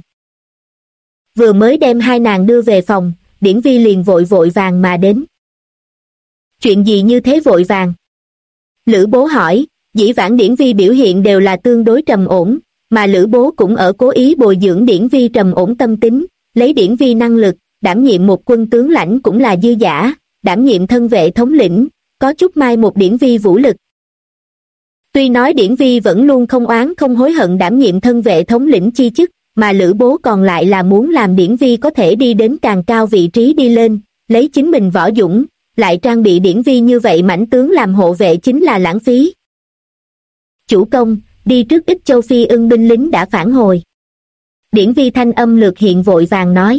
Vừa mới đem hai nàng đưa về phòng, Điển Vi liền vội vội vàng mà đến. Chuyện gì như thế vội vàng? Lữ Bố hỏi, dĩ vãng Điển Vi biểu hiện đều là tương đối trầm ổn, mà Lữ Bố cũng ở cố ý bồi dưỡng Điển Vi trầm ổn tâm tính, lấy Điển Vi năng lực, đảm nhiệm một quân tướng lãnh cũng là dư dả, đảm nhiệm thân vệ thống lĩnh, có chút mai một Điển Vi vũ lực. Tuy nói Điển Vi vẫn luôn không oán không hối hận đảm nhiệm thân vệ thống lĩnh chi chức, mà Lữ Bố còn lại là muốn làm Điển Vi có thể đi đến càng cao vị trí đi lên, lấy chính mình võ dũng, lại trang bị Điển Vi như vậy mãnh tướng làm hộ vệ chính là lãng phí. Chủ công, đi trước Ích Châu Phi ưng binh lính đã phản hồi. Điển Vi thanh âm lược hiện vội vàng nói.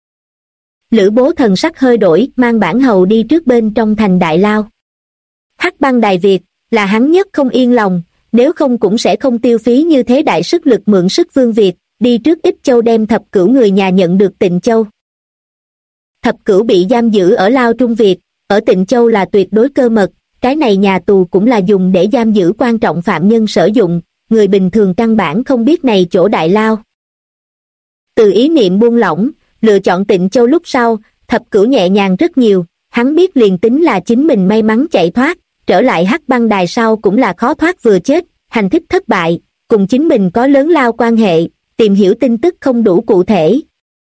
Lữ Bố thần sắc hơi đổi, mang bản hầu đi trước bên trong thành Đại Lao. Hắc Băng Đài Việt, là hắn nhất không yên lòng, nếu không cũng sẽ không tiêu phí như thế đại sức lực mượn sức Vương Việt, đi trước Ích Châu đem Thập Cửu người nhà nhận được Tịnh Châu. Thập Cửu bị giam giữ ở Lao Trung Việt, ở Tịnh Châu là tuyệt đối cơ mật, cái này nhà tù cũng là dùng để giam giữ quan trọng phạm nhân sử dụng, người bình thường căn bản không biết này chỗ Đại Lao. Từ ý niệm buông lỏng, lựa chọn Tịnh Châu lúc sau, Thập Cửu nhẹ nhàng rất nhiều, hắn biết liền tính là chính mình may mắn chạy thoát, trở lại Hắc Băng Đài sau cũng là khó thoát vừa chết, hành thích thất bại, cùng chính mình có lớn lao quan hệ, tìm hiểu tin tức không đủ cụ thể.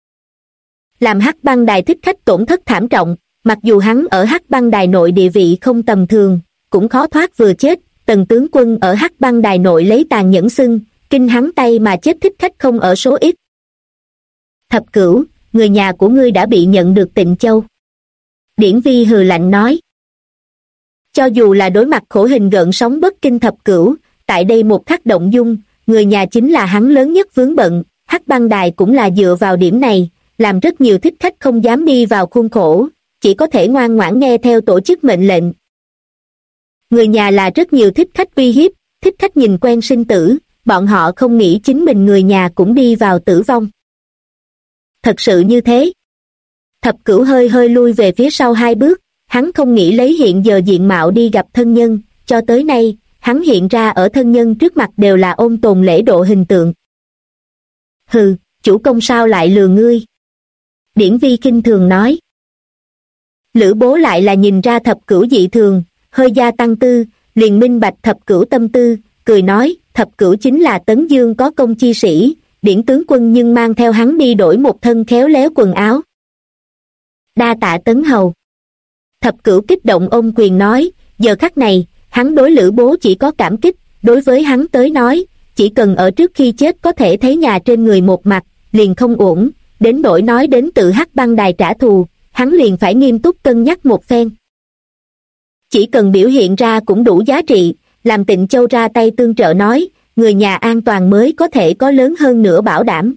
Làm Hắc Băng Đài thích khách tổn thất thảm trọng, mặc dù hắn ở Hắc Băng Đài nội địa vị không tầm thường, cũng khó thoát vừa chết, Tần tướng quân ở Hắc Băng Đài nội lấy tàn nhẫn xưng, kinh hắn tay mà chết thích khách không ở số ít. Thập Cửu, người nhà của ngươi đã bị nhận được Tịnh Châu. Điển Vi hừ lạnh nói. Cho dù là đối mặt khổ hình gợn sóng bất kinh Thập Cửu, tại đây một khắc động dung, người nhà chính là hắn lớn nhất vướng bận, Hắc Băng Đài cũng là dựa vào điểm này, làm rất nhiều thích khách không dám đi vào khuôn khổ, chỉ có thể ngoan ngoãn nghe theo tổ chức mệnh lệnh. Người nhà là rất nhiều thích khách uy hiếp, thích khách nhìn quen sinh tử, bọn họ không nghĩ chính mình người nhà cũng đi vào tử vong. Thật sự như thế. Thập Cửu hơi hơi lui về phía sau 2 bước, hắn không nghĩ lấy hiện giờ diện mạo đi gặp thân nhân, cho tới nay, hắn hiện ra ở thân nhân trước mặt đều là ôn tồn lễ độ hình tượng. Hừ, chủ công sao lại lừa ngươi? Điển Vi kinh thường nói. Lữ Bố lại là nhìn ra Thập Cửu dị thường, hơi gia tăng tư, liền minh bạch Thập Cửu tâm tư, cười nói, Thập Cửu chính là Tấn Dương có công chi sĩ, Điển tướng quân nhưng mang theo hắn đi đổi một thân khéo léo quần áo. Đa tạ Tấn hầu. Thập Cửu kích động ôm quyền nói, giờ khắc này, hắn đối Lữ Bố chỉ có cảm kích, đối với hắn tới nói, chỉ cần ở trước khi chết có thể thấy nhà trên người một mặt, liền không uổng, đến nỗi nói đến tự Hắc Băng Đài trả thù, hắn liền phải nghiêm túc cân nhắc một phen. Chỉ cần biểu hiện ra cũng đủ giá trị, làm Tịnh Châu ra tay tương trợ nói, người nhà an toàn mới có thể có lớn hơn nữa bảo đảm.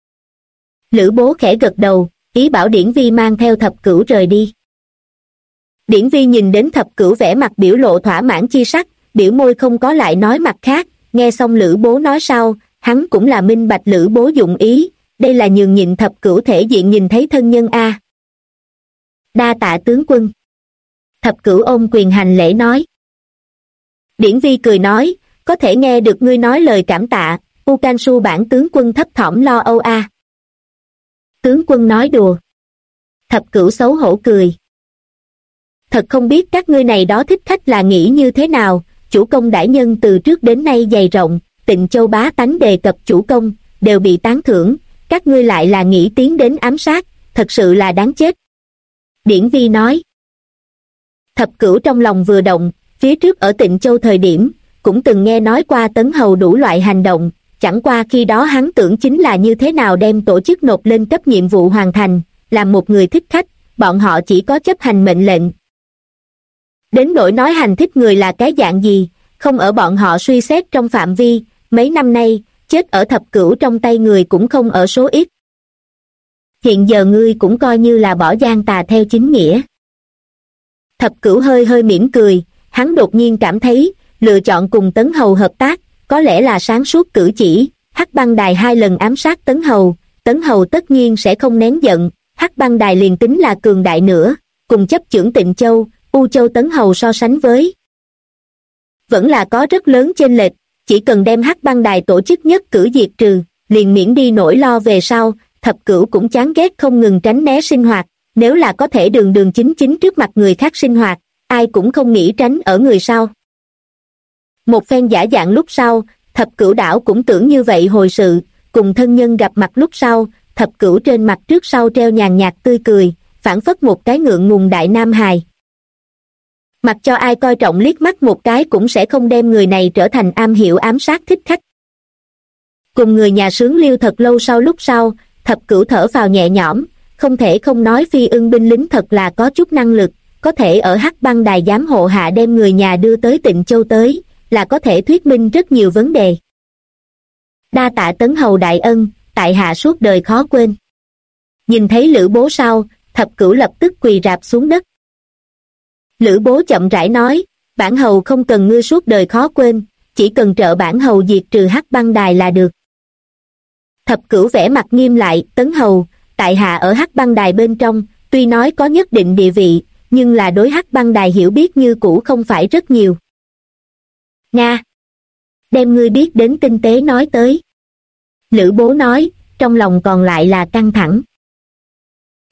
Lữ Bố khẽ gật đầu, ý bảo Điển Vi mang theo Thập Cửu rời đi. Điển Vi nhìn đến Thập Cửu vẻ mặt biểu lộ thỏa mãn chi sắc, biểu môi không có lại nói mặt khác, nghe xong Lữ Bố nói sau, hắn cũng là minh bạch Lữ Bố dụng ý, đây là nhường nhịn Thập Cửu thể diện nhìn thấy thân nhân a. Đa tạ tướng quân. Thập Cửu ôm quyền hành lễ nói. Điển Vi cười nói, có thể nghe được ngươi nói lời cảm tạ, U Can Su bản tướng quân thấp thỏm lo âu a. Tướng quân nói đùa. Thập Cửu xấu hổ cười. Thật không biết các ngươi này đó thích khách là nghĩ như thế nào, chủ công đại nhân từ trước đến nay dày rộng, Tịnh Châu bá tánh đề cập chủ công, đều bị tán thưởng, các ngươi lại là nghĩ tiến đến ám sát, thật sự là đáng chết. Điển Vi nói. Thập Cửu trong lòng vừa động, phía trước ở Tịnh Châu thời điểm, cũng từng nghe nói qua Tấn hầu đủ loại hành động, chẳng qua khi đó hắn tưởng chính là như thế nào đem tổ chức nộp lên cấp nhiệm vụ hoàn thành, làm một người thích khách, bọn họ chỉ có chấp hành mệnh lệnh. Đến nỗi nói hành thích người là cái dạng gì, không ở bọn họ suy xét trong phạm vi, mấy năm nay, chết ở Thập Cửu trong tay người cũng không ở số ít. Hiện giờ ngươi cũng coi như là bỏ gian tà theo chính nghĩa. Thập Cửu hơi hơi mỉm cười, hắn đột nhiên cảm thấy, lựa chọn cùng Tấn hầu hợp tác, có lẽ là sáng suốt cử chỉ, Hắc Băng Đài 2 lần ám sát Tấn hầu tất nhiên sẽ không nén giận, Hắc Băng Đài liền tính là cường đại nữa, cùng chấp chưởng Tịnh Châu, U Châu Tấn hầu so sánh với. Vẫn là có rất lớn chênh lệch, chỉ cần đem Hắc Băng Đài tổ chức nhất cử diệt trừ, liền miễn đi nỗi lo về sau, Thập Cửu cũng chán ghét không ngừng tránh né sinh hoạt, nếu là có thể đường đường chính chính trước mặt người khác sinh hoạt, ai cũng không nghĩ tránh ở người sau. Một phen giả dạng lúc sau, Thập Cửu đảo cũng tưởng như vậy hồi sự, cùng thân nhân gặp mặt lúc sau, Thập Cửu trên mặt trước sau treo nhàn nhạt tươi cười, phảng phất một cái ngượng ngùng đại nam hài. Mặc cho ai coi trọng liếc mắt một cái cũng sẽ không đem người này trở thành am hiểu ám sát thích khách. Cùng người nhà sướng liêu thật lâu lúc sau, Thập Cửu thở vào nhẹ nhõm, không thể không nói Phi Ưng binh lính thật là có chút năng lực, có thể ở Hắc Băng Đài giám hộ hạ đem người nhà đưa tới Tịnh Châu tới, là có thể thuyết minh rất nhiều vấn đề. Đa tạ Tấn hầu đại ân, tại hạ suốt đời khó quên. Nhìn thấy Lữ Bố sau, Thập Cửu lập tức quỳ rạp xuống đất. Lữ Bố chậm rãi nói, bản hầu không cần ngươi suốt đời khó quên, chỉ cần trợ bản hầu diệt trừ Hắc Băng Đài là được. Thập Cửu vẻ mặt nghiêm lại, Tấn hầu, tại hạ ở Hắc Băng Đài bên trong, tuy nói có nhất định địa vị, nhưng là đối Hắc Băng Đài hiểu biết như cũ không phải rất nhiều. Nga! Đem ngươi biết đến tinh tế nói tới. Lữ Bố nói, trong lòng còn lại là căng thẳng.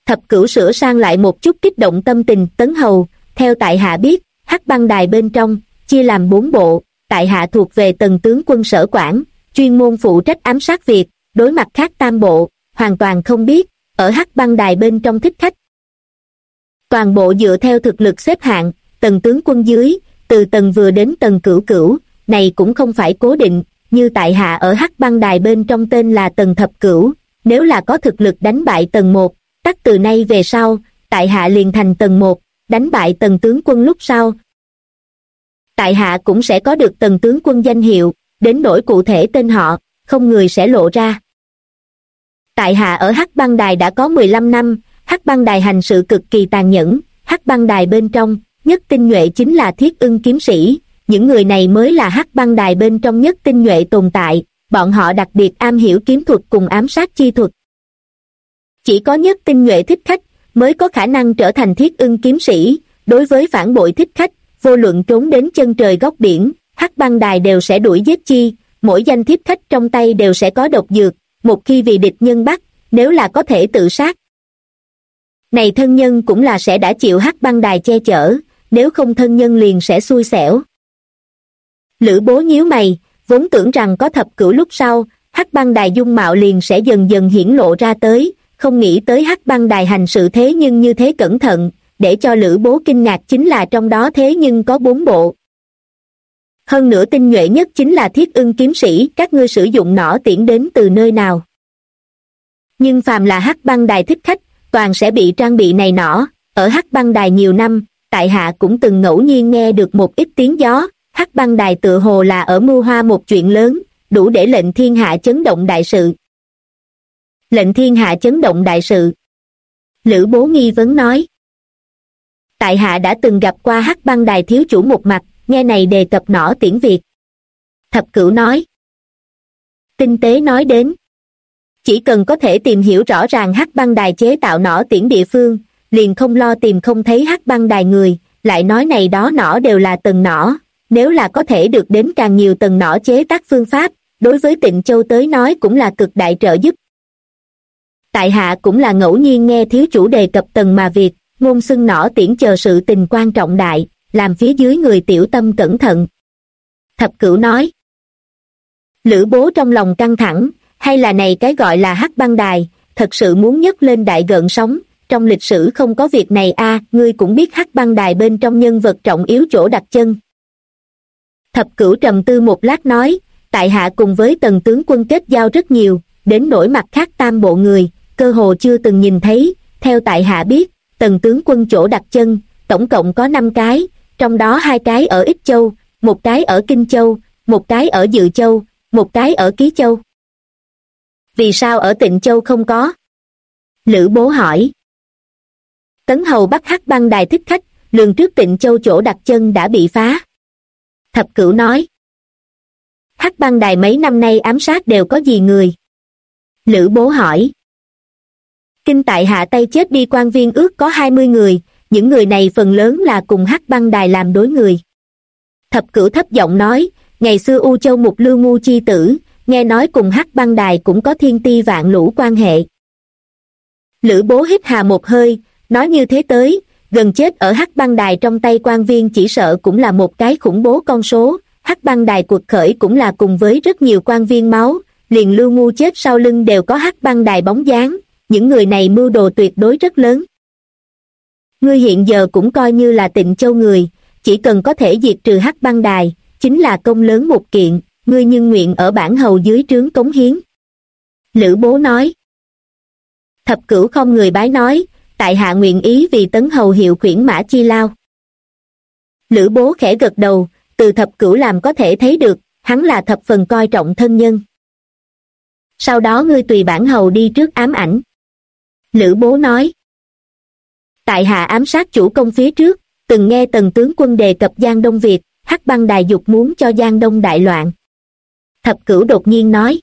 Thập Cửu sửa sang lại một chút kích động tâm tình. Tấn hầu, theo tại hạ biết, Hắc Băng Đài bên trong chia làm 4 bộ, tại hạ thuộc về Tần tướng quân sở quản, chuyên môn phụ trách ám sát việc, đối mặt khác tam bộ, hoàn toàn không biết, ở Hắc Băng Đài bên trong thích khách. Toàn bộ dựa theo thực lực xếp hạng, Tần tướng quân dưới, từ tầng vừa đến tầng cửu cửu, này cũng không phải cố định, như tại hạ ở Hắc Băng Đài bên trong tên là tầng thập cửu, nếu là có thực lực đánh bại tầng 1, tắc từ nay về sau, tại hạ liền thành tầng 1, đánh bại tần tướng quân lúc sau. Tại hạ cũng sẽ có được tần tướng quân danh hiệu, đến nỗi cụ thể tên họ, không người sẽ lộ ra. Tại hạ ở Hắc Băng Đài đã có 15 năm, Hắc Băng Đài hành sự cực kỳ tàn nhẫn, Hắc Băng Đài bên trong, nhất tinh nhuệ chính là Thiết Ưng kiếm sĩ, những người này mới là Hắc Băng Đài bên trong nhất tinh nhuệ tồn tại, bọn họ đặc biệt am hiểu kiếm thuật cùng ám sát chi thuật. Chỉ có nhất tinh nhuệ thích khách mới có khả năng trở thành Thiết Ưng kiếm sĩ, đối với phản bội thích khách, vô luận trốn đến chân trời góc biển, Hắc Băng Đài đều sẽ đuổi giết chi, mỗi danh thiếp khách trong tay đều sẽ có độc dược, một khi vì địch nhân bắt, nếu là có thể tự sát. Này thân nhân cũng là sẽ đã chịu Hắc Băng Đài che chở, nếu không thân nhân liền sẽ xui xẻo. Lữ Bố nhíu mày, vốn tưởng rằng có Thập Cửu lúc sau, Hắc Băng Đài dung mạo liền sẽ dần dần hiển lộ ra tới, không nghĩ tới Hắc Băng Đài hành sự thế nhưng như thế cẩn thận, để cho Lữ Bố kinh ngạc chính là trong đó thế nhưng có 4 bộ. Hơn nữa tinh nhuệ nhất chính là Thiết Ưng kiếm sĩ, các ngươi sử dụng nỏ tiễn đến từ nơi nào? Nhưng phàm là Hắc Băng Đài thích khách, toàn sẽ bị trang bị này nỏ, ở Hắc Băng Đài nhiều năm, tại hạ cũng từng ngẫu nhiên nghe được một ít tiếng gió, Hắc Băng Đài tựa hồ là ở mưu hoa một chuyện lớn, đủ để lệnh thiên hạ chấn động đại sự. Lệnh thiên hạ chấn động đại sự. Lữ Bố nghi vấn nói. Tại hạ đã từng gặp qua Hắc Băng Đài thiếu chủ một mặt, nghe này đề cập nỏ tiễn việc. Thập Cửu nói. Tinh tế nói đến. Chỉ cần có thể tìm hiểu rõ ràng Hắc Băng Đài chế tạo nỏ tiễn địa phương, liền không lo tìm không thấy Hắc Băng Đài người, lại nói này đó nỏ đều là tầng nỏ, nếu là có thể được đến càng nhiều tầng nỏ chế tác phương pháp, đối với Tịnh Châu tới nói cũng là cực đại trợ giúp. Tại hạ cũng là ngẫu nhiên nghe thiếu chủ đề cập tầng mà việc, ngôn xưng nỏ tiễn chờ sự tình quan trọng đại, làm phía dưới người tiểu tâm cẩn thận. Thập Cửu nói. Lữ Bố trong lòng căng thẳng, hay là này cái gọi là Hắc Băng Đài, thật sự muốn nhấc lên đại gợn sóng, trong lịch sử không có việc này a, ngươi cũng biết Hắc Băng Đài bên trong nhân vật trọng yếu chỗ đặt chân. Thập Cửu trầm tư một lát nói, tại hạ cùng với Tần tướng quân kết giao rất nhiều, đến nỗi mặt khác tam bộ người, cơ hồ chưa từng nhìn thấy, theo tại hạ biết, Tần tướng quân chỗ đặt chân, tổng cộng có 5 cái, trong đó 2 cái ở Ích Châu, 1 cái ở Kinh Châu, 1 cái ở Dự Châu, 1 cái ở Ký Châu. Vì sao ở Tịnh Châu không có? Lữ Bố hỏi. Tấn hầu bắt Hắc Băng Đài thích khách, lường trước Tịnh Châu chỗ đặt chân đã bị phá. Thập Cửu nói. Hắc Băng Đài mấy năm nay ám sát đều có gì người? Lữ Bố hỏi. Kinh tại hạ tay chết đi quan viên ước có 20 người, những người này phần lớn là cùng Hắc Băng Đài làm đối người. Thập Cửu thấp giọng nói, ngày xưa U Châu Mục Lưu Ngu chi tử, nghe nói cùng Hắc Băng Đài cũng có thiên ti vạn lũ quan hệ. Lữ Bố hít hà một hơi, nói như thế tới, gần chết ở Hắc Băng Đài trong tay quan viên chỉ sợ cũng là một cái khủng bố con số, Hắc Băng Đài cuộc khởi cũng là cùng với rất nhiều quan viên máu, liền Lưu Ngu chết sau lưng đều có Hắc Băng Đài bóng dáng, những người này mưu đồ tuyệt đối rất lớn. Ngươi hiện giờ cũng coi như là Tịnh Châu người, chỉ cần có thể diệt trừ Hắc Băng Đài, chính là công lớn một kiện, ngươi nhưng nguyện ở bản hầu dưới trướng cống hiến. Lữ Bố nói. Thập Cửu không người bái nói, tại hạ nguyện ý vì Tấn hầu hiệu khuyển mã chi lao. Lữ Bố khẽ gật đầu, từ Thập Cửu làm có thể thấy được, hắn là thập phần coi trọng thân nhân. Sau đó ngươi tùy bản hầu đi trước ám ảnh. Lữ Bố nói. Tại hạ ám sát chủ công phía trước, từng nghe Tần tướng quân đề cập Giang Đông Việt, Hắc Băng Đài dục muốn cho Giang Đông đại loạn. Thập Cửu đột nhiên nói.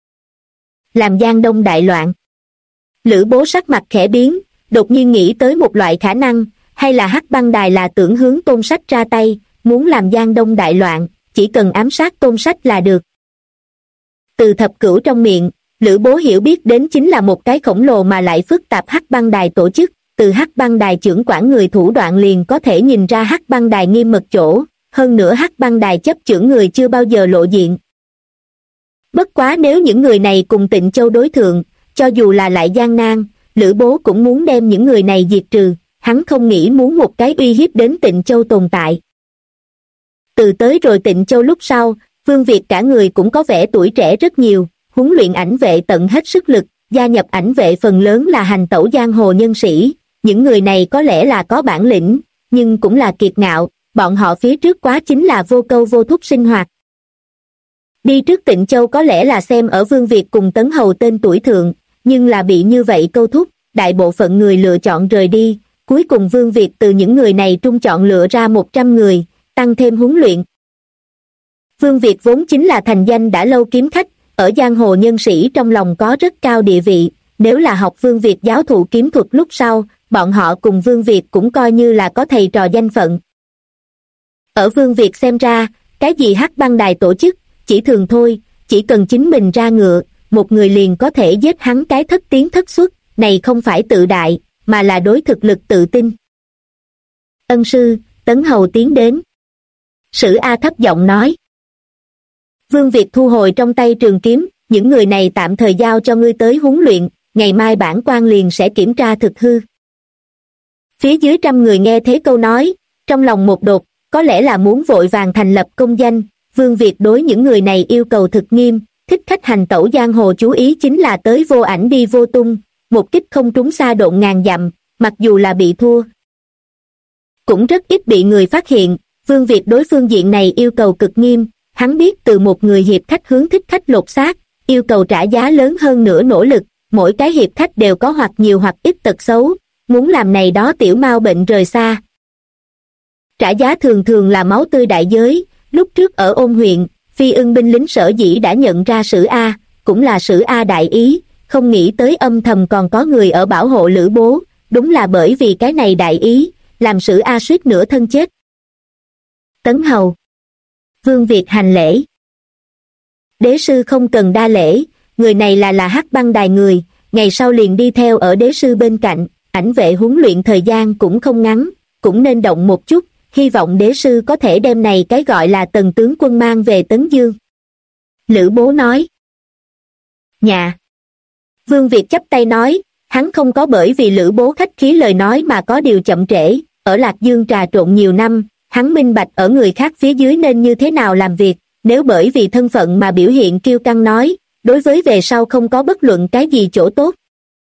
Làm Giang Đông đại loạn. Lữ Bố sắc mặt khẽ biến, đột nhiên nghĩ tới một loại khả năng, hay là Hắc Băng Đài là tưởng hướng Tôn Sách ra tay, muốn làm Giang Đông đại loạn, chỉ cần ám sát Tôn Sách là được. Từ Thập Cửu trong miệng, Lữ Bố hiểu biết đến chính là một cái khổng lồ mà lại phức tạp Hắc Băng Đài tổ chức, từ Hắc Băng Đài trưởng quản người thủ đoạn liền có thể nhìn ra Hắc Băng Đài nghiêm mật chỗ, hơn nữa Hắc Băng Đài chấp chưởng người chưa bao giờ lộ diện. Bất quá nếu những người này cùng Tịnh Châu đối thượng, cho dù là lại gian nan, Lữ Bố cũng muốn đem những người này diệt trừ, hắn không nghĩ muốn một cái uy hiếp đến Tịnh Châu tồn tại. Từ tới rồi Tịnh Châu lúc sau, Vương Việt cả người cũng có vẻ tuổi trẻ rất nhiều, huấn luyện ảnh vệ tận hết sức lực, gia nhập ảnh vệ phần lớn là hành tẩu giang hồ nhân sĩ, những người này có lẽ là có bản lĩnh, nhưng cũng là kiệt ngạo, bọn họ phía trước quá chính là vô câu vô thúc sinh hoạt. Đi trước Tịnh Châu có lẽ là xem ở Vương Việt cùng Tấn Hầu tên tuổi thượng, nhưng là bị như vậy câu thúc, đại bộ phận người lựa chọn rời đi, cuối cùng Vương Việt từ những người này trung chọn lựa ra 100 người, tăng thêm huấn luyện. Vương Việt vốn chính là thành danh đã lâu kiếm khách, ở giang hồ nhân sĩ trong lòng có rất cao địa vị, nếu là học Vương Việt giáo thụ kiếm thuật lúc sau, bọn họ cùng Vương Việt cũng coi như là có thầy trò danh phận. Ở Vương Việt xem ra, cái gì Hắc Băng Đài tổ chức, chỉ thường thôi, chỉ cần chính mình ra ngựa, một người liền có thể giết hắn cái thất tiến thất xuất, này không phải tự đại, mà là đối thực lực tự tin. Ân sư, Tấn Hầu tiến đến. Sử A thấp giọng nói. Vương Việt thu hồi trong tay trường kiếm, những người này tạm thời giao cho ngươi tới huấn luyện, ngày mai bản quan liền sẽ kiểm tra thực hư. Phía dưới 100 người nghe thế câu nói, trong lòng một đột, có lẽ là muốn vội vàng thành lập công danh. Vương Việt đối những người này yêu cầu thực nghiêm, thích khách hành tẩu giang hồ chú ý chính là tới vô ảnh đi vô tung, một kích không trúng xa độn ngàn dặm, mặc dù là bị thua. Cũng rất ít bị người phát hiện, Vương Việt đối phương diện này yêu cầu cực nghiêm, hắn biết từ một người hiệp khách hướng thích khách lột xác, yêu cầu trả giá lớn hơn nữa nỗ lực, mỗi cái hiệp khách đều có hoặc nhiều hoặc ít tật xấu, muốn làm này đó tiểu mau bệnh rời xa. Trả giá thường thường là máu tươi đại giới, lúc trước ở Ôn huyện, Phi Ưng binh lính sở dĩ đã nhận ra Sử A, cũng là Sử A đại ý, không nghĩ tới âm thầm còn có người ở bảo hộ Lữ Bố, đúng là bởi vì cái này đại ý, làm Sử A suýt nửa thân chết. Tấn Hầu. Vương Việt hành lễ. Đế sư không cần đa lễ, người này là Hắc Băng Đài người, ngày sau liền đi theo ở đế sư bên cạnh, ảnh vệ huấn luyện thời gian cũng không ngắn, cũng nên động một chút, hy vọng đế sư có thể đem này cái gọi là Tần tướng quân mang về Tấn Dương. Lữ Bố nói. Nhà. Vương Việt chắp tay nói, hắn không có bởi vì Lữ Bố khách khí lời nói mà có điều chậm trễ, ở Lạc Dương trà trộn nhiều năm, hắn minh bạch ở người khác phía dưới nên như thế nào làm việc, nếu bởi vì thân phận mà biểu hiện kiêu căng nói, đối với về sau không có bất luận cái gì chỗ tốt.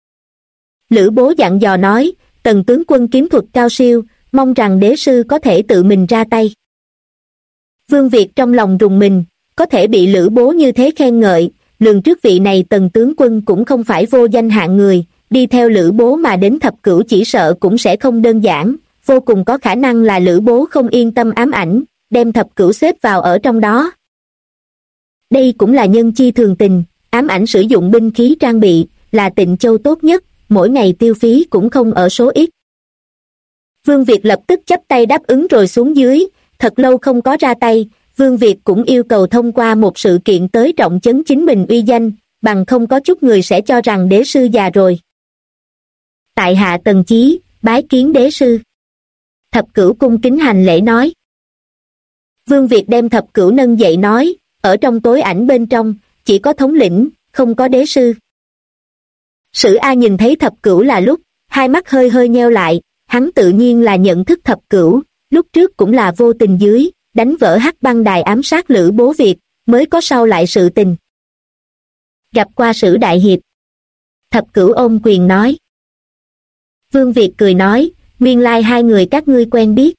Lữ Bố dặn dò nói, Tần tướng quân kiếm thuật cao siêu, mong rằng đế sư có thể tự mình ra tay. Vương Việt trong lòng rùng mình, có thể bị Lữ Bố như thế khen ngợi, lường trước vị này Tần tướng quân cũng không phải vô danh hạng người, đi theo Lữ Bố mà đến Thập Cửu chỉ sợ cũng sẽ không đơn giản, vô cùng có khả năng là Lữ Bố không yên tâm ám ảnh, đem Thập Cửu xếp vào ở trong đó. Đây cũng là nhân chi thường tình, ám ảnh sử dụng binh khí trang bị, là Tịnh Châu tốt nhất, mỗi ngày tiêu phí cũng không ở số ít. Vương Việt lập tức chắp tay đáp ứng rồi xuống dưới, thật lâu không có ra tay, Vương Việt cũng yêu cầu thông qua một sự kiện tới trọng chấn chính mình uy danh, bằng không có chút người sẽ cho rằng đế sư già rồi. Tại hạ Tần Chí, bái kiến đế sư. Thập Cửu cung kính hành lễ nói. Vương Việt đem Thập Cửu nâng dậy nói, ở trong tối ảnh bên trong, chỉ có thống lĩnh, không có đế sư. Sử A nhìn thấy Thập Cửu là lúc, hai mắt hơi hơi nheo lại, hắn tự nhiên là nhận thức Thập Cửu, lúc trước cũng là vô tình dưới, đánh vỡ Hắc Băng Đài ám sát Lữ Bố Việt, mới có sau lại sự tình. Gặp qua Sử đại hiệp. Thập Cửu ôm quyền nói. Vương Việt cười nói, nguyên lai hai người các ngươi quen biết.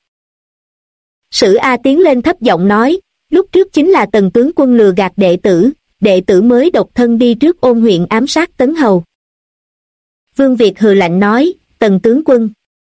Sử A tiến lên thấp giọng nói, lúc trước chính là Tần tướng quân lừa gạt đệ tử mới độc thân đi trước Ôn huyện ám sát Tấn Hầu. Vương Việt hừ lạnh nói, Tần tướng quân.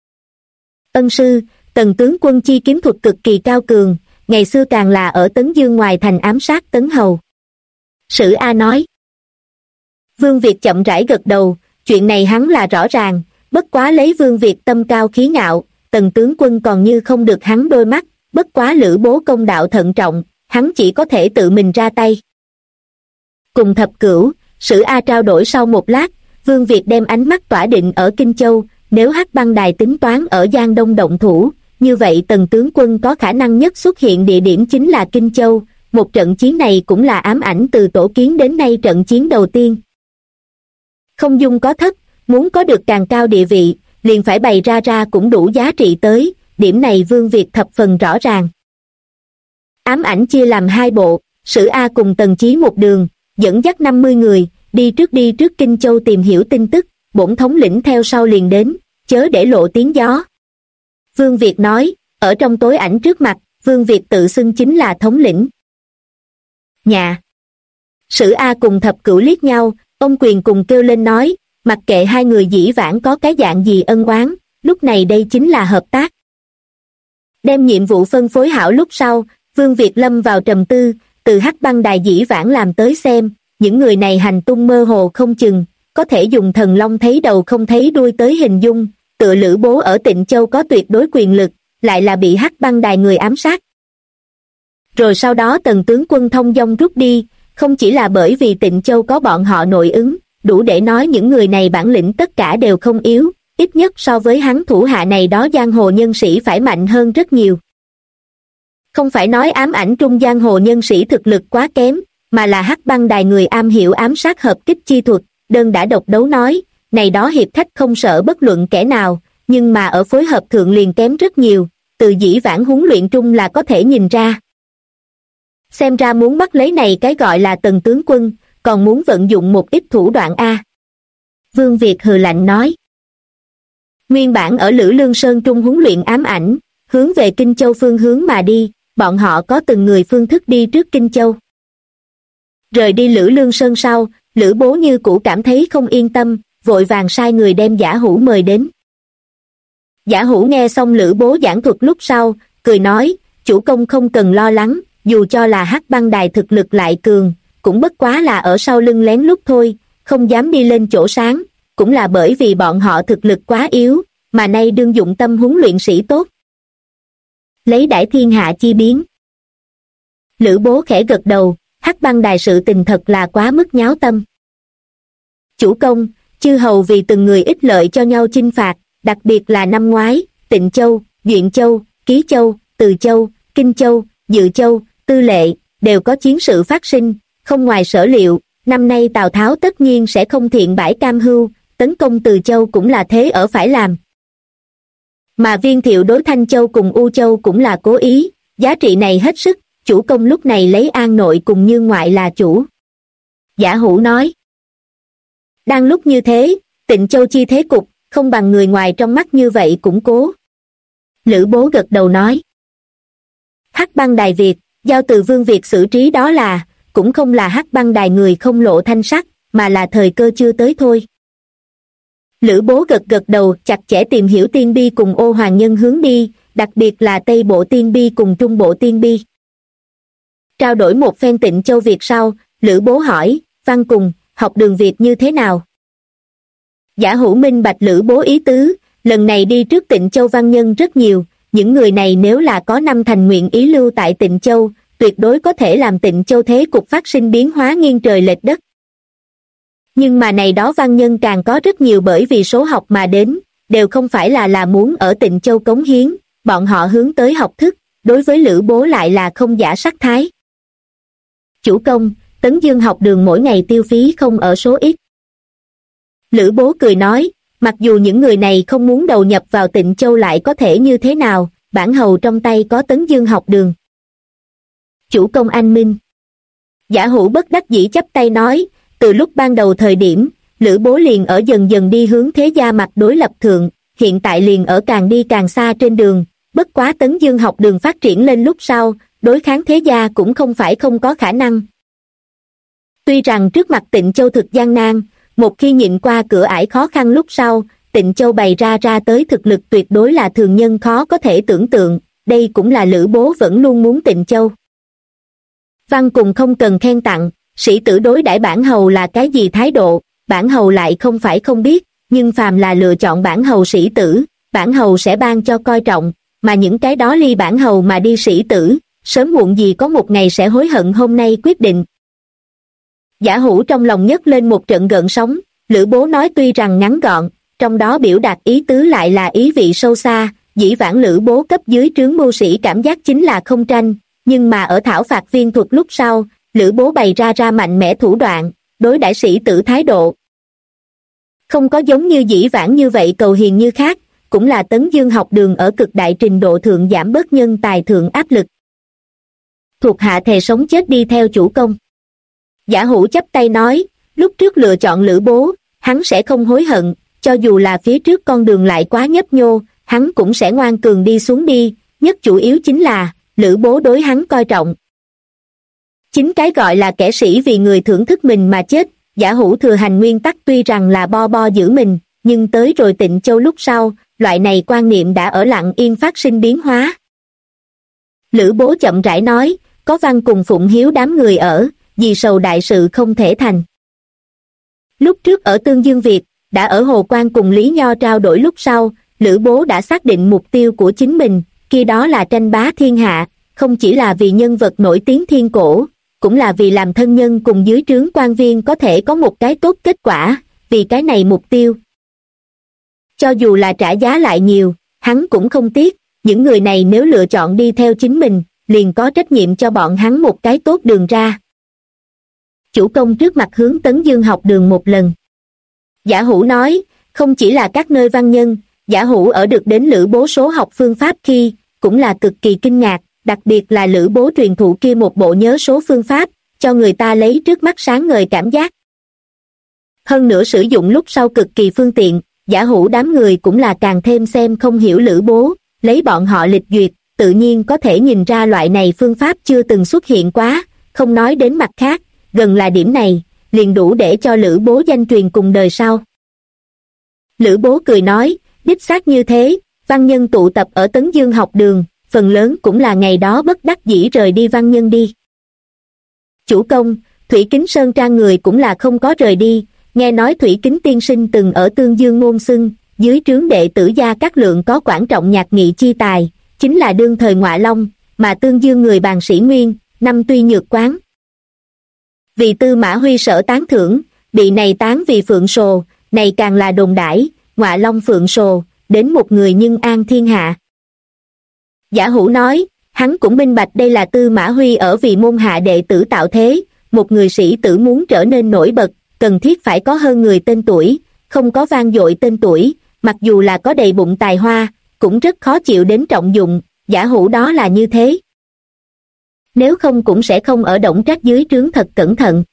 Ân sư, Tần tướng quân chi kiếm thuật cực kỳ cao cường, ngày xưa càng là ở Tấn Dương ngoài thành ám sát Tấn Hầu. Sử A nói. Vương Việt chậm rãi gật đầu, chuyện này hắn là rõ ràng, bất quá lấy Vương Việt tâm cao khí ngạo, Tần tướng quân còn như không được hắn đôi mắt, bất quá Lữ Bố công đạo thận trọng, hắn chỉ có thể tự mình ra tay. Cùng Thập Cửu, Sử A trao đổi sau một lát, Vương Việt đem ánh mắt tỏa định ở Kinh Châu, nếu Hắc Băng Đài tính toán ở Giang Đông động thủ, như vậy Tần tướng quân có khả năng nhất xuất hiện địa điểm chính là Kinh Châu. Một trận chiến này cũng là ám ảnh từ tổ kiến đến nay trận chiến đầu tiên. Không dung có thất, muốn có được càng cao địa vị, liền phải bày ra cũng đủ giá trị tới, điểm này Vương Việt thập phần rõ ràng. Ám ảnh chia làm hai bộ, Sử A cùng Tần Chí một đường, dẫn dắt 50 người, đi trước Kinh Châu tìm hiểu tin tức, bổn thống lĩnh theo sau liền đến, chớ để lộ tiếng gió. Vương Việt nói, ở trong tối ảnh trước mặt, Vương Việt tự xưng chính là thống lĩnh. Nhà. Sử A cùng Thập Cửu liếc nhau, ông Quyền cùng kêu lên nói, mặc kệ hai người dĩ vãng có cái dạng gì ân oán, lúc này đây chính là hợp tác. Đem nhiệm vụ phân phối hảo lúc sau, Vương Việt lâm vào trầm tư, từ Hắc Băng Đài dĩ vãng làm tới xem, những người này hành tung mơ hồ không chừng, có thể dùng thần long thấy đầu không thấy đuôi tới hình dung, tựa Lữ Bố ở Tịnh Châu có tuyệt đối quyền lực, lại là bị Hắc Băng Đài người ám sát. Rồi sau đó Tần tướng quân thông dong rút đi, không chỉ là bởi vì Tịnh Châu có bọn họ nội ứng, đủ để nói những người này bản lĩnh tất cả đều không yếu, ít nhất so với hắn thủ hạ này đó giang hồ nhân sĩ phải mạnh hơn rất nhiều. Không phải nói ám ảnh trung giang hồ nhân sĩ thực lực quá kém, mà là Hắc Băng Đài người am hiểu ám sát hợp kích chi thuật, đơn đã độc đấu nói, này đó hiệp khách không sợ bất luận kẻ nào, nhưng mà ở phối hợp thượng liền kém rất nhiều, từ dĩ vãng huấn luyện trung là có thể nhìn ra. Xem ra muốn bắt lấy này cái gọi là Tần tướng quân, còn muốn vận dụng một ít thủ đoạn A. Vương Việt hừ lạnh nói. Nguyên bản ở Lữ Lương Sơn trung huấn luyện ám ảnh, hướng về Kinh Châu phương hướng mà đi, bọn họ có từng người phương thức đi trước Kinh Châu. Rời đi Lữ Lương Sơn sau, Lữ Bố như cũ cảm thấy không yên tâm, vội vàng sai người đem Giả Hữu mời đến. Giả Hữu nghe xong Lữ Bố giảng thuật lúc sau, cười nói, chủ công không cần lo lắng, dù cho là Hắc Băng Đài thực lực lại cường, cũng bất quá là ở sau lưng lén lút thôi, không dám đi lên chỗ sáng, cũng là bởi vì bọn họ thực lực quá yếu, mà nay đương dụng tâm huấn luyện sĩ tốt. Lấy đãi thiên hạ chi biến. Lữ Bố khẽ gật đầu, Hắc Băng Đài sự tình thật là quá mức nháo tâm. Chủ công, chư hầu vì từng người ích lợi cho nhau chinh phạt, đặc biệt là năm ngoái, Tịnh Châu, Duyện Châu, Ký Châu, Từ Châu, Kinh Châu, Dự Châu, Tư Lệ, đều có chiến sự phát sinh, không ngoài sở liệu, năm nay Tào Tháo tất nhiên sẽ không thiện bãi cam hưu, tấn công Từ Châu cũng là thế ở phải làm. Mà Viên Thiệu đối Thanh Châu cùng U Châu cũng là cố ý, giá trị này hết sức, chủ công lúc này lấy An Nội cùng Như Ngoại là chủ. Giả Hữu nói. Đang lúc như thế, Tịnh Châu chi thế cục, không bằng người ngoài trong mắt như vậy củng cố. Lữ Bố gật đầu nói. Hắc Băng Đài Việt, giao từ Vương Việt xử trí đó là, cũng không là Hắc Băng Đài người không lộ thanh sắc, mà là thời cơ chưa tới thôi. Lữ Bố gật đầu chặt chẽ tìm hiểu Tiên Bi cùng Ô Hoàng Nhân hướng đi, đặc biệt là Tây Bộ Tiên Bi cùng Trung Bộ Tiên Bi. Trao đổi một phen Tịnh Châu Việt sau, Lữ Bố hỏi, Văn Cùng, học đường Việt như thế nào? Giả Hữu minh bạch Lữ Bố ý tứ, lần này đi trước Tịnh Châu văn nhân rất nhiều, những người này nếu là có năm thành nguyện ý lưu tại Tịnh Châu, tuyệt đối có thể làm Tịnh Châu thế cục phát sinh biến hóa nghiêng trời lệch đất. Nhưng mà này đó văn nhân càng có rất nhiều bởi vì số học mà đến, đều không phải là muốn ở Tịnh Châu cống hiến, bọn họ hướng tới học thức, đối với Lữ Bố lại là không giả sắc thái. Chủ công, Tấn Dương học đường mỗi ngày tiêu phí không ở số ít. Lữ Bố cười nói, mặc dù những người này không muốn đầu nhập vào Tịnh Châu lại có thể như thế nào, bản hầu trong tay có Tấn Dương học đường. Chủ công anh minh. Giả Hữu bất đắc dĩ chắp tay nói, từ lúc ban đầu thời điểm, Lữ Bố liền ở dần dần đi hướng thế gia mặt đối lập thượng, hiện tại liền ở càng đi càng xa trên đường, bất quá Tấn Dương học đường phát triển lên lúc sau, đối kháng thế gia cũng không phải không có khả năng. Tuy rằng trước mặt Tịnh Châu thực gian nan, một khi nhịn qua cửa ải khó khăn lúc sau, Tịnh Châu bày ra tới thực lực tuyệt đối là thường nhân khó có thể tưởng tượng, đây cũng là Lữ Bố vẫn luôn muốn Tịnh Châu. Văn Cùng không cần khen tặng, sĩ tử đối đãi bản hầu là cái gì thái độ, bản hầu lại không phải không biết, nhưng phàm là lựa chọn bản hầu sĩ tử, bản hầu sẽ ban cho coi trọng, mà những cái đó ly bản hầu mà đi sĩ tử, sớm muộn gì có một ngày sẽ hối hận hôm nay quyết định. Giả Hủ trong lòng nhấc lên một trận gợn sóng, Lữ Bố nói tuy rằng ngắn gọn, trong đó biểu đạt ý tứ lại là ý vị sâu xa. Dĩ vãng Lữ Bố cấp dưới trướng mưu sĩ cảm giác chính là không tranh, nhưng mà ở thảo phạt viên thuật lúc sau, Lữ Bố bày ra mạnh mẽ thủ đoạn, đối đãi sĩ tử thái độ. Không có giống như dĩ vãng như vậy cầu hiền như khác, cũng là Tấn Dương học đường ở cực đại trình độ thượng giảm bớt nhân tài thượng áp lực. Thuộc hạ thề sống chết đi theo chủ công. Giả Hủ chắp tay nói, lúc trước lựa chọn Lữ Bố, hắn sẽ không hối hận, cho dù là phía trước con đường lại quá nhấp nhô, hắn cũng sẽ ngoan cường đi xuống đi, nhất chủ yếu chính là, Lữ Bố đối hắn coi trọng. Chính cái gọi là kẻ sĩ vì người thưởng thức mình mà chết, Giả Hủ thừa hành nguyên tắc tuy rằng là bo giữ mình, nhưng tới rồi Tịnh Châu lúc sau, loại này quan niệm đã ở lặng yên phát sinh biến hóa. Lữ Bố chậm rãi nói, có Văn cùng Phụng Hiếu đám người ở, vì sầu đại sự không thể thành. Lúc trước ở Tương Dương Việt, đã ở Hồ Quan cùng Lý Nho trao đổi lúc sau, Lữ Bố đã xác định mục tiêu của chính mình, kia đó là tranh bá thiên hạ, không chỉ là vì nhân vật nổi tiếng thiên cổ, cũng là vì làm thân nhân cùng dưới trướng quan viên có thể có một cái tốt kết quả, vì cái này mục tiêu. Cho dù là trả giá lại nhiều, hắn cũng không tiếc, những người này nếu lựa chọn đi theo chính mình, liền có trách nhiệm cho bọn hắn một cái tốt đường ra. Chủ công trước mặt hướng Tấn Dương học đường một lần. Giả Hủ nói, không chỉ là các nơi văn nhân, Giả Hủ ở được đến Lữ Bố số học phương pháp khi, cũng là cực kỳ kinh ngạc, đặc biệt là Lữ Bố truyền thụ kia một bộ nhớ số phương pháp, cho người ta lấy trước mắt sáng ngời cảm giác. Hơn nữa sử dụng lúc sau cực kỳ phương tiện, Giả Hủ đám người cũng là càng thêm xem không hiểu Lữ Bố, lấy bọn họ lịch duyệt, tự nhiên có thể nhìn ra loại này phương pháp chưa từng xuất hiện quá, không nói đến mặt khác, gần là điểm này, liền đủ để cho Lữ Bố danh truyền cùng đời sau. Lữ Bố cười nói, đích xác như thế, văn nhân tụ tập ở Tấn Dương học đường, phần lớn cũng là ngày đó bất đắc dĩ rời đi văn nhân đi. Chủ công, Thủy Kính Sơn Trang người cũng là không có rời đi, nghe nói Thủy Kính tiên sinh từng ở Tương Dương ngôn xưng, dưới trướng đệ tử Gia Cát Lượng có quan trọng nhạc nghị chi tài, chính là đương thời Ngọa Long, mà Tương Dương người bàn sĩ nguyên, năm tuy nhược quán. Vì Tư Mã Huy sở tán thưởng, bị này tán vì phượng sồ, này càng là đồn đãi, Ngọa Long phượng sồ, đến một người nhưng an thiên hạ. Giả Hủ nói, hắn cũng minh bạch đây là Tư Mã Huy ở vì môn hạ đệ tử tạo thế, một người sĩ tử muốn trở nên nổi bật, cần thiết phải có hơn người tên tuổi, không có vang dội tên tuổi, mặc dù là có đầy bụng tài hoa, cũng rất khó chịu đến trọng dụng, Giả Hủ đó là như thế. Nếu không cũng sẽ không ở Đổng Trác dưới trướng thật cẩn thận.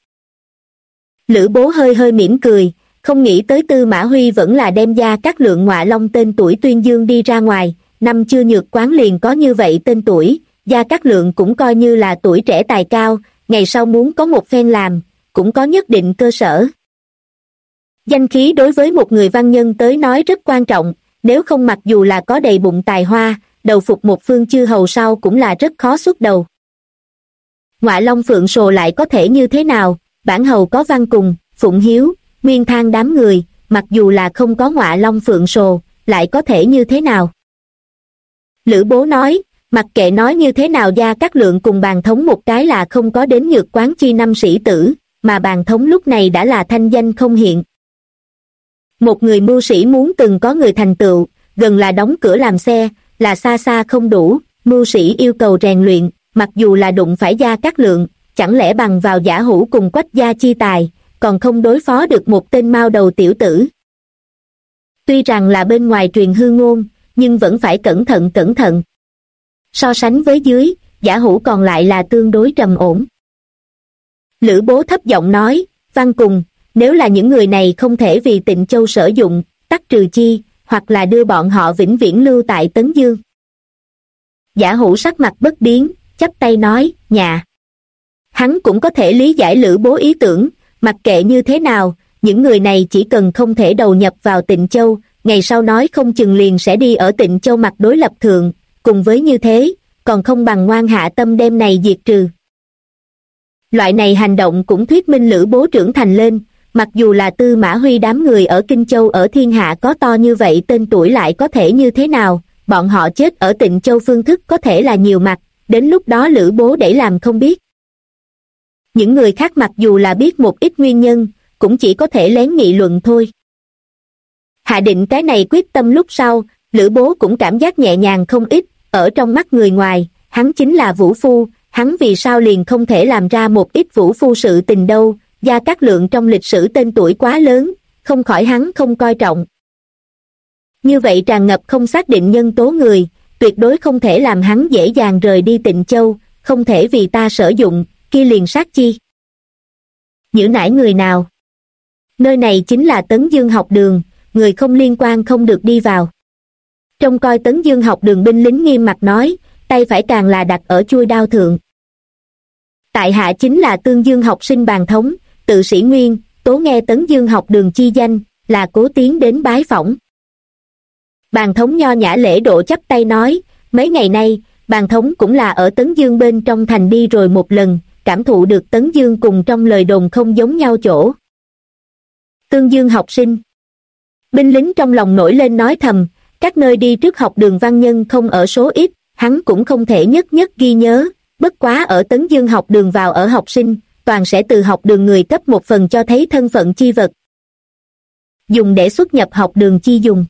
Lữ Bố hơi mỉm cười, không nghĩ tới Tư Mã Huy vẫn là đem Gia Cát Lượng Ngọa Long tên tuổi tuyên dương đi ra ngoài, năm chưa nhược quán liền có như vậy tên tuổi, Gia Cát Lượng cũng coi như là tuổi trẻ tài cao, ngày sau muốn có một phen làm, cũng có nhất định cơ sở. Danh khí đối với một người văn nhân tới nói rất quan trọng, nếu không mặc dù là có đầy bụng tài hoa, đầu phục một phương chư hầu sau cũng là rất khó xuất đầu. Ngọa Long phượng sồ lại có thể như thế nào, bản hầu có Văn cùng, Phụng Hiếu, Nguyên Thang đám người, mặc dù là không có Ngọa Long phượng sồ, lại có thể như thế nào? Lữ Bố nói, mặc kệ nói như thế nào Gia Cát Lượng cùng Bàn Thống một cái là không có đến nhược quán chi năm sĩ tử, mà Bàn Thống lúc này đã là thanh danh không hiện. Một người mưu sĩ muốn từng có người thành tựu, gần là đóng cửa làm xe, là xa xa không đủ, mưu sĩ yêu cầu rèn luyện, mặc dù là đụng phải Gia Cát Lượng, chẳng lẽ bằng vào Giả Hủ cùng Quách gia chi tài, còn không đối phó được một tên mao đầu tiểu tử. Tuy rằng là bên ngoài truyền hư ngôn, nhưng vẫn phải cẩn thận. So sánh với dưới, Giả Hủ còn lại là tương đối trầm ổn. Lữ Bố thấp giọng nói, Văn cùng, nếu là những người này không thể vì Tịnh Châu sử dụng, tắc trừ chi, hoặc là đưa bọn họ vĩnh viễn lưu tại Tấn Dương. Giả Hủ sắc mặt bất biến, chắp tay nói, nhà. Hắn cũng có thể lý giải Lữ Bố ý tưởng, mặc kệ như thế nào, những người này chỉ cần không thể đầu nhập vào Tịnh Châu, ngày sau nói không chừng liền sẽ đi ở Tịnh Châu mặt đối lập thượng, cùng với như thế, còn không bằng ngoan hạ tâm đem này diệt trừ. Loại này hành động cũng thuyết minh Lữ Bố trưởng thành lên, mặc dù là Tư Mã Huy đám người ở Kinh Châu ở thiên hạ có to như vậy tên tuổi lại có thể như thế nào, bọn họ chết ở Tịnh Châu phương thức có thể là nhiều mặt, đến lúc đó Lữ Bố để làm không biết. Những người khác mặc dù là biết một ít nguyên nhân, cũng chỉ có thể lén nghị luận thôi. Hạ định cái này quyết tâm lúc sau, Lữ Bố cũng cảm giác nhẹ nhàng không ít, ở trong mắt người ngoài, hắn chính là vũ phu, hắn vì sao liền không thể làm ra một ít vũ phu sự tình đâu, Gia Cát Lượng trong lịch sử tên tuổi quá lớn, không khỏi hắn không coi trọng. Như vậy tràn ngập không xác định nhân tố người, tuyệt đối không thể làm hắn dễ dàng rời đi Tịnh Châu, không thể vì ta sử dụng, kia liền sát chi. Nhữ nải người nào? Nơi này chính là Tấn Dương học đường, người không liên quan không được đi vào. Trông coi Tấn Dương học đường binh lính nghiêm mặt nói, tay phải càng là đặt ở chuôi đao thượng. Tại hạ chính là Tương Dương học sinh Bàn Thống, tự sĩ Nguyên, tố nghe Tấn Dương học đường chi danh, là cố tiến đến bái phỏng. Bàn Thống nho nhã lễ độ chắp tay nói, mấy ngày nay, Bàn Thống cũng là ở Tấn Dương bên trong thành đi rồi một lần, cảm thụ được Tấn Dương cùng trong lời đồn không giống nhau chỗ. Tương Dương học sinh. Binh lính trong lòng nổi lên nói thầm, các nơi đi trước học đường văn nhân không ở số ít, hắn cũng không thể nhất nhất ghi nhớ, bất quá ở Tấn Dương học đường vào ở học sinh, toàn sẽ từ học đường người cấp một phần cho thấy thân phận chi vật. Dùng để xuất nhập học đường chi dùng.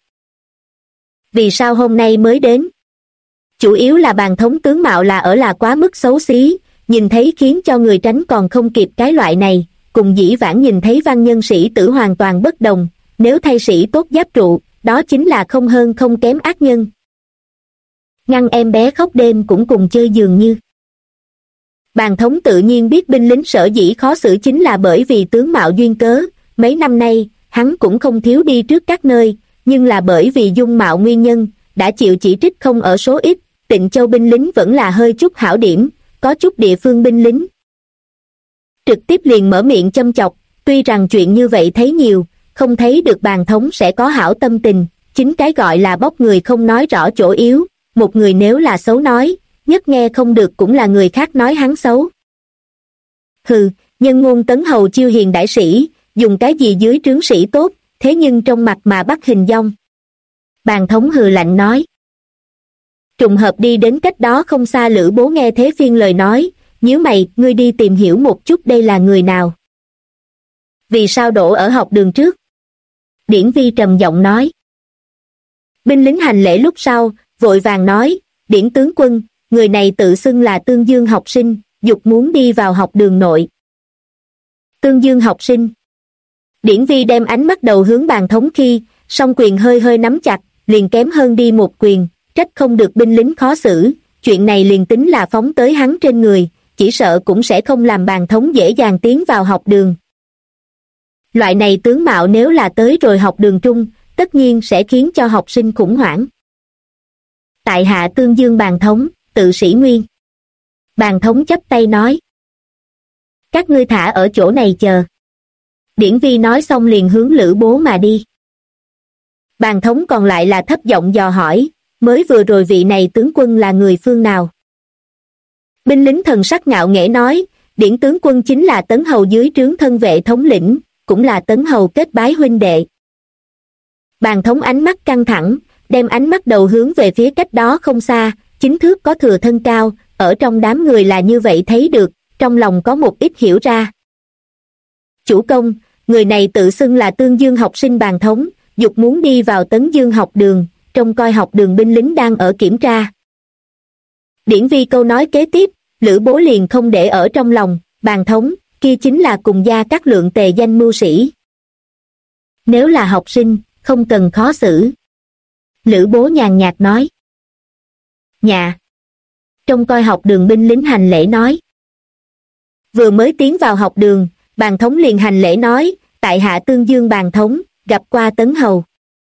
Vì sao hôm nay mới đến? Chủ yếu là Bàn Thống tướng mạo là quá mức xấu xí, nhìn thấy khiến cho người tránh còn không kịp cái loại này, cùng dĩ vãng nhìn thấy văn nhân sĩ tử hoàn toàn bất đồng, nếu thay sĩ tốt giáp trụ, đó chính là không hơn không kém ác nhân. Ngăn em bé khóc đêm cũng cùng chơi dường như. Bàn Thống tự nhiên biết binh lính sở dĩ khó xử chính là bởi vì tướng mạo duyên cớ, mấy năm nay, hắn cũng không thiếu đi trước các nơi, nhưng là bởi vì dung mạo nguyên nhân, đã chịu chỉ trích không ở số ít, Tịnh Châu binh lính vẫn là hơi chút hảo điểm, có chút địa phương binh lính. Trực tiếp liền mở miệng châm chọc, tuy rằng chuyện như vậy thấy nhiều, không thấy được Bàn Thống sẽ có hảo tâm tình, chính cái gọi là bóc người không nói rõ chỗ yếu, một người nếu là xấu nói, nhất nghe không được cũng là người khác nói hắn xấu. Hừ, nhân ngôn Tấn Hầu chiêu hiền đại sĩ, dùng cái gì dưới trướng sĩ tốt, thế nhưng trong mặt mà bắt hình dong. Bàn Thống hừ lạnh nói. Trùng hợp đi đến cách đó không xa Lữ Bố nghe thế phiên lời nói, nhíu mày, ngươi đi tìm hiểu một chút đây là người nào. Vì sao đổ ở học đường trước? Điển Vi trầm giọng nói. Binh lính hành lễ lúc sau, vội vàng nói, Điển tướng quân, người này tự xưng là Tương Dương học sinh, dục muốn đi vào học đường nội. Tương Dương học sinh. Điển Vi đem ánh mắt đầu hướng Bàn Thống khi, song quyền hơi hơi nắm chặt, liền kém hơn đi một quyền, trách không được binh lính khó xử, chuyện này liền tính là phóng tới hắn trên người, chỉ sợ cũng sẽ không làm Bàn Thống dễ dàng tiến vào học đường. Loại này tướng mạo nếu là tới rồi học đường trung, tất nhiên sẽ khiến cho học sinh khủng hoảng. Tại hạ Tương Dương Bàn Thống, tự sĩ Nguyên. Bàn Thống chắp tay nói. Các ngươi thả ở chỗ này chờ. Điển Vi nói xong liền hướng Lữ Bố mà đi. Bàn Thống còn lại là thấp giọng dò hỏi, mới vừa rồi vị này tướng quân là người phương nào? Binh lính thần sắc ngạo nghễ nói, Điển tướng quân chính là Tấn Hầu dưới trướng thân vệ thống lĩnh, cũng là Tấn Hầu kết bái huynh đệ. Bàn Thống ánh mắt căng thẳng, đem ánh mắt đầu hướng về phía cách đó không xa, chính thước có thừa thân cao, ở trong đám người là như vậy thấy được, trong lòng có một ít hiểu ra. Chủ công, người này tự xưng là Tương Dương học sinh Bàn Thống, dục muốn đi vào Tấn Dương học đường, trông coi học đường binh lính đang ở kiểm tra. Điển Vi câu nói kế tiếp, Lữ Bố liền không để ở trong lòng, Bàn Thống, kia chính là cùng Gia Cát Lượng tề danh mưu sĩ. Nếu là học sinh, không cần khó xử. Lữ Bố nhàn nhạt nói. Dạ. Trông coi học đường binh lính hành lễ nói. Vừa mới tiến vào học đường, Bàn Thống liền hành lễ nói, tại hạ Tương Dương Bàn Thống, gặp qua Tấn Hầu.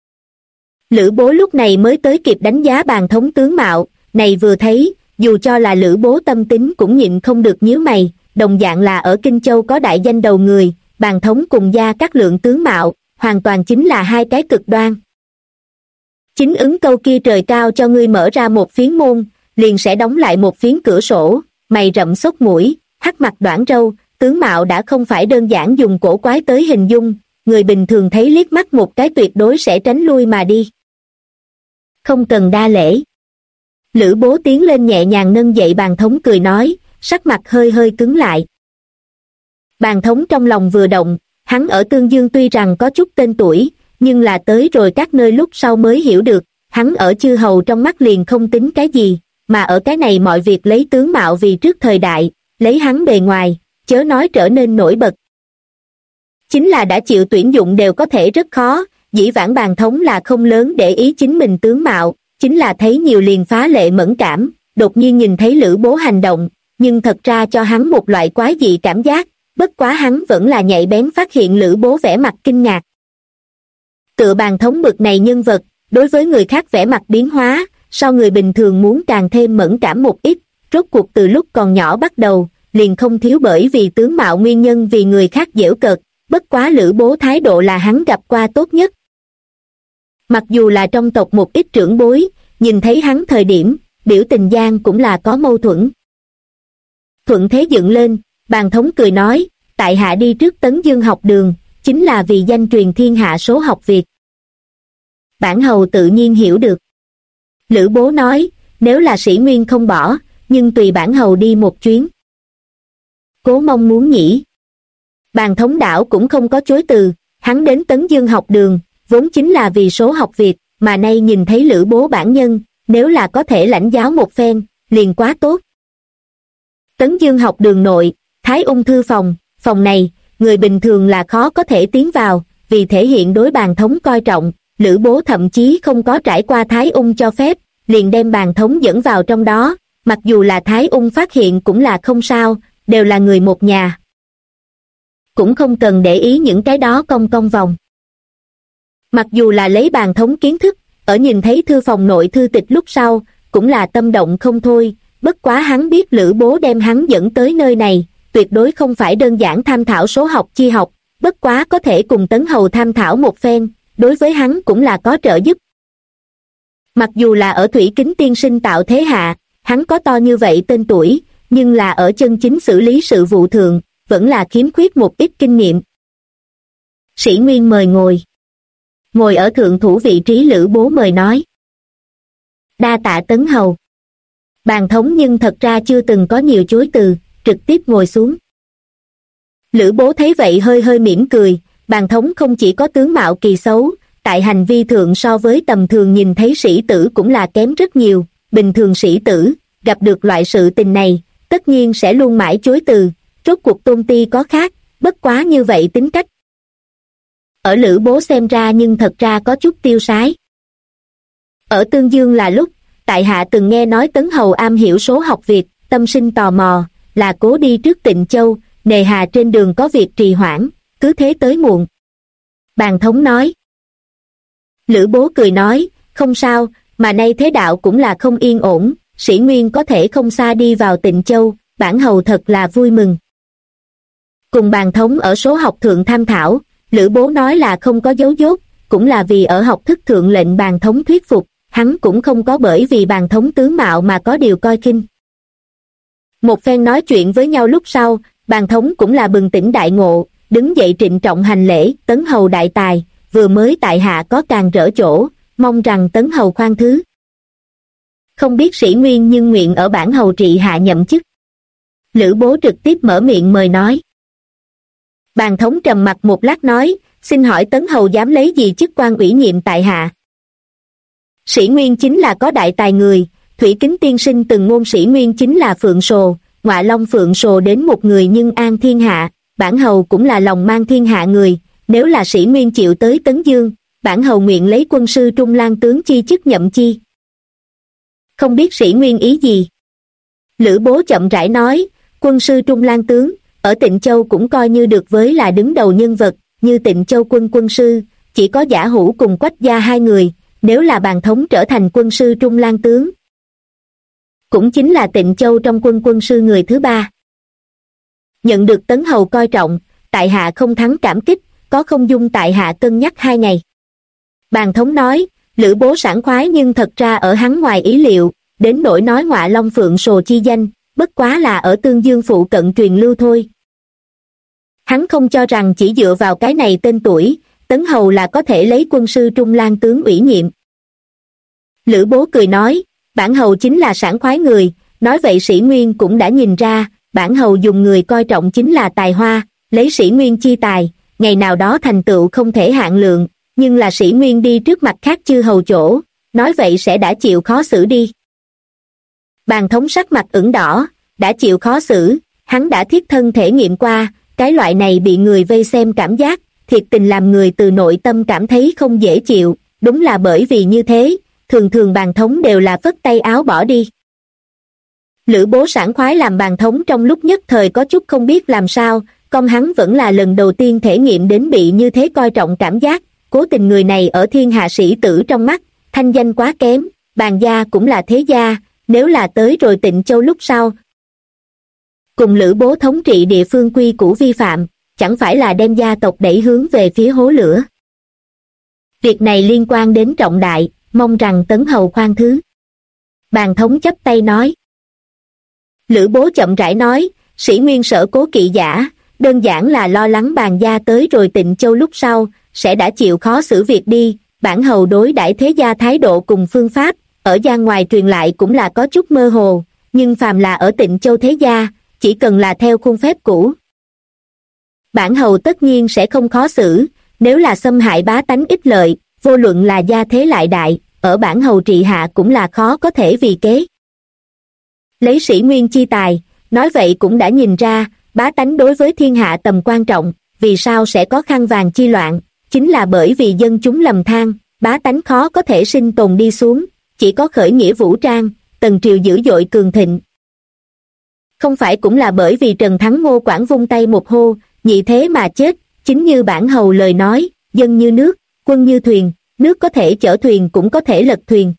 Lữ Bố lúc này mới tới kịp đánh giá Bàn Thống tướng mạo, này vừa thấy, dù cho là Lữ Bố tâm tính cũng nhịn không được nhíu mày, đồng dạng là ở Kinh Châu có đại danh đầu người, Bàn Thống cùng Gia Cát Lượng tướng mạo, hoàn toàn chính là hai cái cực đoan. Chính ứng câu kia trời cao cho ngươi mở ra một phiến môn, liền sẽ đóng lại một phiến cửa sổ, mày rậm xốc mũi, hắc mặt đoản râu, tướng mạo đã không phải đơn giản dùng cổ quái tới hình dung, người bình thường thấy liếc mắt một cái tuyệt đối sẽ tránh lui mà đi. Không cần đa lễ. Lữ Bố tiến lên nhẹ nhàng nâng dậy Bàn Thống cười nói, sắc mặt hơi hơi cứng lại. Bàn thống trong lòng vừa động, hắn ở Tương Dương tuy rằng có chút tên tuổi, nhưng là tới rồi các nơi lúc sau mới hiểu được, hắn ở chư hầu trong mắt liền không tính cái gì, mà ở cái này mọi việc lấy tướng mạo vì trước thời đại, lấy hắn bề ngoài, chớ nói trở nên nổi bật. Chính là đã chịu tuyển dụng đều có thể rất khó, dĩ vãng Bàn thống là không lớn để ý chính mình tướng mạo, chính là thấy nhiều liền phá lệ mẫn cảm, đột nhiên nhìn thấy Lữ Bố hành động, nhưng thật ra cho hắn một loại quái dị cảm giác, bất quá hắn vẫn là nhạy bén phát hiện Lữ Bố vẻ mặt kinh ngạc. Tựa Bàn thống bực này nhân vật, đối với người khác vẻ mặt biến hóa, so người bình thường muốn càng thêm mẫn cảm một ít, rốt cuộc từ lúc còn nhỏ bắt đầu, liền không thiếu bởi vì tướng mạo nguyên nhân vì người khác giễu cợt, bất quá Lữ Bố thái độ là hắn gặp qua tốt nhất. Mặc dù là trong tộc một ít trưởng bối, nhìn thấy hắn thời điểm, biểu tình gian cũng là có mâu thuẫn. Thuận thế dựng lên, Bàn thống cười nói, tại hạ đi trước Tấn Dương học đường, chính là vì danh truyền thiên hạ số học Việt. Bản hầu tự nhiên hiểu được. Lữ Bố nói, nếu là sĩ nguyên không bỏ, nhưng tùy bản hầu đi một chuyến. Cố mong muốn nhỉ. Bàn thống đảo cũng không có chối từ, hắn đến Tấn Dương học đường, vốn chính là vì số học Việt, mà nay nhìn thấy Lữ Bố bản nhân, nếu là có thể lãnh giáo một phen, liền quá tốt. Tấn Dương học đường nội, Thái Ung thư phòng, phòng này, người bình thường là khó có thể tiến vào, vì thể hiện đối Bàn thống coi trọng, Lữ Bố thậm chí không có trải qua Thái Ung cho phép, liền đem Bàn thống dẫn vào trong đó, mặc dù là Thái Ung phát hiện cũng là không sao, đều là người một nhà. Cũng không cần để ý những cái đó cong cong vòng. Mặc dù là lấy Bàn thống kiến thức, ở nhìn thấy thư phòng nội thư tịch lúc sau, cũng là tâm động không thôi, bất quá hắn biết Lữ Bố đem hắn dẫn tới nơi này, tuyệt đối không phải đơn giản tham thảo số học chi học, bất quá có thể cùng Tấn Hầu tham thảo một phen, đối với hắn cũng là có trợ giúp. Mặc dù là ở Thủy Kính tiên sinh tạo thế hạ, hắn có to như vậy tên tuổi, nhưng là ở chân chính xử lý sự vụ thượng, vẫn là khiếm khuyết một ít kinh nghiệm. Sĩ Nguyên mời ngồi. Ngồi ở thượng thủ vị trí Lữ Bố mời nói. Đa tạ Tấn Hầu. Bàn thống nhưng thật ra chưa từng có nhiều chối từ, trực tiếp ngồi xuống. Lữ Bố thấy vậy hơi hơi mỉm cười, Bàn thống không chỉ có tướng mạo kỳ xấu, tại hành vi thượng so với tầm thường nhìn thấy sĩ tử cũng là kém rất nhiều, bình thường sĩ tử, gặp được loại sự tình này, tất nhiên sẽ luôn mãi chối từ, rốt cuộc tôn ti có khác, bất quá như vậy tính cách. Ở Lữ Bố xem ra nhưng thật ra có chút tiêu sái. Ở Tương Dương là lúc, tại hạ từng nghe nói Tấn Hầu am hiểu số học Việt, tâm sinh tò mò, là cố đi trước Tịnh Châu, nề hà trên đường có việc trì hoãn, cứ thế tới muộn. Bàn thống nói. Lữ Bố cười nói, không sao, mà nay thế đạo cũng là không yên ổn, sĩ nguyên có thể không xa đi vào Tịnh Châu, bản hầu thật là vui mừng. Cùng Bàn thống ở số học thượng tham thảo, Lữ Bố nói là không có dấu dốt, cũng là vì ở học thức thượng lệnh Bàn thống thuyết phục, hắn cũng không có bởi vì Bàn thống tướng mạo mà có điều coi khinh. Một phen nói chuyện với nhau lúc sau, Bàn thống cũng là bừng tỉnh đại ngộ, đứng dậy trịnh trọng hành lễ, Tấn Hầu đại tài, vừa mới tại hạ có càng rỡ chỗ, mong rằng Tấn Hầu khoan thứ. Không biết sĩ nguyên nhưng nguyện ở bản hầu trị hạ nhậm chức. Lữ Bố trực tiếp mở miệng mời nói. Bàn thống trầm mặt một lát nói, xin hỏi Tấn Hầu dám lấy gì chức quan ủy nhiệm tại hạ? Sĩ nguyên chính là có đại tài người, Thủy Kính tiên sinh từng ngôn sĩ nguyên chính là Phượng Sồ, Ngọa Long Phượng Sồ đến một người nhưng an thiên hạ, bản hầu cũng là lòng mang thiên hạ người, nếu là sĩ nguyên chịu tới Tấn Dương, bản hầu nguyện lấy quân sư Trung Lang tướng chi chức nhậm chi. Không biết sĩ nguyên ý gì? Lữ Bố chậm rãi nói, quân sư Trung Lang tướng, ở Tịnh Châu cũng coi như được với là đứng đầu nhân vật, như Tịnh Châu quân sư, chỉ có Giả Hữu cùng Quách gia hai người, nếu là Bàn thống trở thành quân sư Trung Lang tướng. Cũng chính là Tịnh Châu trong quân sư người thứ ba. Nhận được Tấn Hầu coi trọng, tại hạ không thắng cảm kích, có không dung tại hạ cân nhắc 2 ngày. Bàn thống nói, Lữ Bố sảng khoái nhưng thật ra ở hắn ngoài ý liệu, đến nỗi nói Ngọa Long Phượng Sồ chi danh, bất quá là ở Tương Dương phụ cận truyền lưu thôi. Hắn không cho rằng chỉ dựa vào cái này tên tuổi, Tấn Hầu là có thể lấy quân sư Trung Lang tướng ủy nhiệm. Lữ Bố cười nói, bản hầu chính là sảng khoái người, nói vậy sĩ nguyên cũng đã nhìn ra, bản hầu dùng người coi trọng chính là tài hoa, lấy Sĩ Nguyên chi tài, ngày nào đó thành tựu không thể hạn lượng, nhưng là Sĩ Nguyên đi trước mặt khác chư hầu chỗ, nói vậy sẽ đã chịu khó xử đi. Bàn thống sắc mặt ửng đỏ, đã chịu khó xử, hắn đã thiết thân thể nghiệm qua, cái loại này bị người vây xem cảm giác, thiệt tình làm người từ nội tâm cảm thấy không dễ chịu, đúng là bởi vì như thế, thường thường bàn thống đều là phất tay áo bỏ đi. Lữ Bố sảng khoái làm bàn thống trong lúc nhất thời có chút không biết làm sao, công hắn vẫn là lần đầu tiên thể nghiệm đến bị như thế coi trọng cảm giác, cố tình người này ở thiên hạ sĩ tử trong mắt, thanh danh quá kém, bàn gia cũng là thế gia, nếu là tới rồi Tịnh Châu lúc sau. Cùng Lữ Bố thống trị địa phương quy củ vi phạm, chẳng phải là đem gia tộc đẩy hướng về phía hố lửa. Việc này liên quan đến trọng đại, mong rằng Tấn Hầu khoan thứ. Bàn thống chắp tay nói. Lữ Bố chậm rãi nói, Sĩ Nguyên sở cố kỵ giả, đơn giản là lo lắng bàn gia tới rồi Tịnh Châu lúc sau, sẽ đã chịu khó xử việc đi, bản hầu đối đãi thế gia thái độ cùng phương pháp, ở gian ngoài truyền lại cũng là có chút mơ hồ, nhưng phàm là ở Tịnh Châu thế gia, chỉ cần là theo khuôn phép cũ. Bản hầu tất nhiên sẽ không khó xử, nếu là xâm hại bá tánh ích lợi, vô luận là gia thế lại đại, ở bản hầu trị hạ cũng là khó có thể vì kế. Lấy Sĩ Nguyên chi tài, nói vậy cũng đã nhìn ra, bá tánh đối với thiên hạ tầm quan trọng, vì sao sẽ có khăn vàng chi loạn, chính là bởi vì dân chúng lầm than, bá tánh khó có thể sinh tồn đi xuống, chỉ có khởi nghĩa vũ trang, tần triều dữ dội cường thịnh. Không phải cũng là bởi vì Trần Thắng Ngô Quảng vung tay một hô, nhị thế mà chết, chính như bản hầu lời nói, dân như nước, quân như thuyền, nước có thể chở thuyền cũng có thể lật thuyền.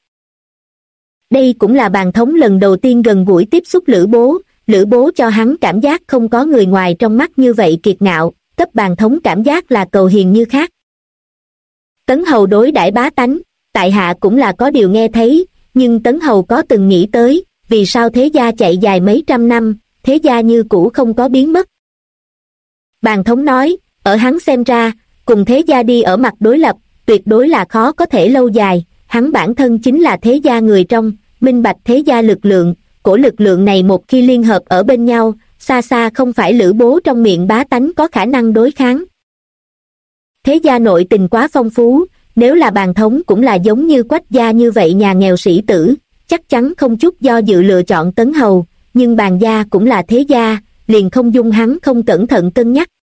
Đây cũng là bàn thống lần đầu tiên gần gũi tiếp xúc Lữ Bố cho hắn cảm giác không có người ngoài trong mắt như vậy kiệt ngạo, cấp bàn thống cảm giác là cầu hiền như khác. Tấn hầu đối đãi bá tánh, tại hạ cũng là có điều nghe thấy, nhưng Tấn hầu có từng nghĩ tới, vì sao thế gia chạy dài mấy trăm năm, thế gia như cũ không có biến mất. Bàn thống nói, ở hắn xem ra, cùng thế gia đi ở mặt đối lập, tuyệt đối là khó có thể lâu dài, hắn bản thân chính là thế gia người trong, minh bạch thế gia lực lượng, cổ lực lượng này một khi liên hợp ở bên nhau, xa xa không phải Lữ Bố trong miệng bá tánh có khả năng đối kháng. Thế gia nội tình quá phong phú, nếu là bàn thống cũng là giống như Quách gia như vậy nhà nghèo sĩ tử, chắc chắn không chút do dự lựa chọn Tấn hầu, nhưng bàn gia cũng là thế gia, liền không dung hắn không cẩn thận cân nhắc.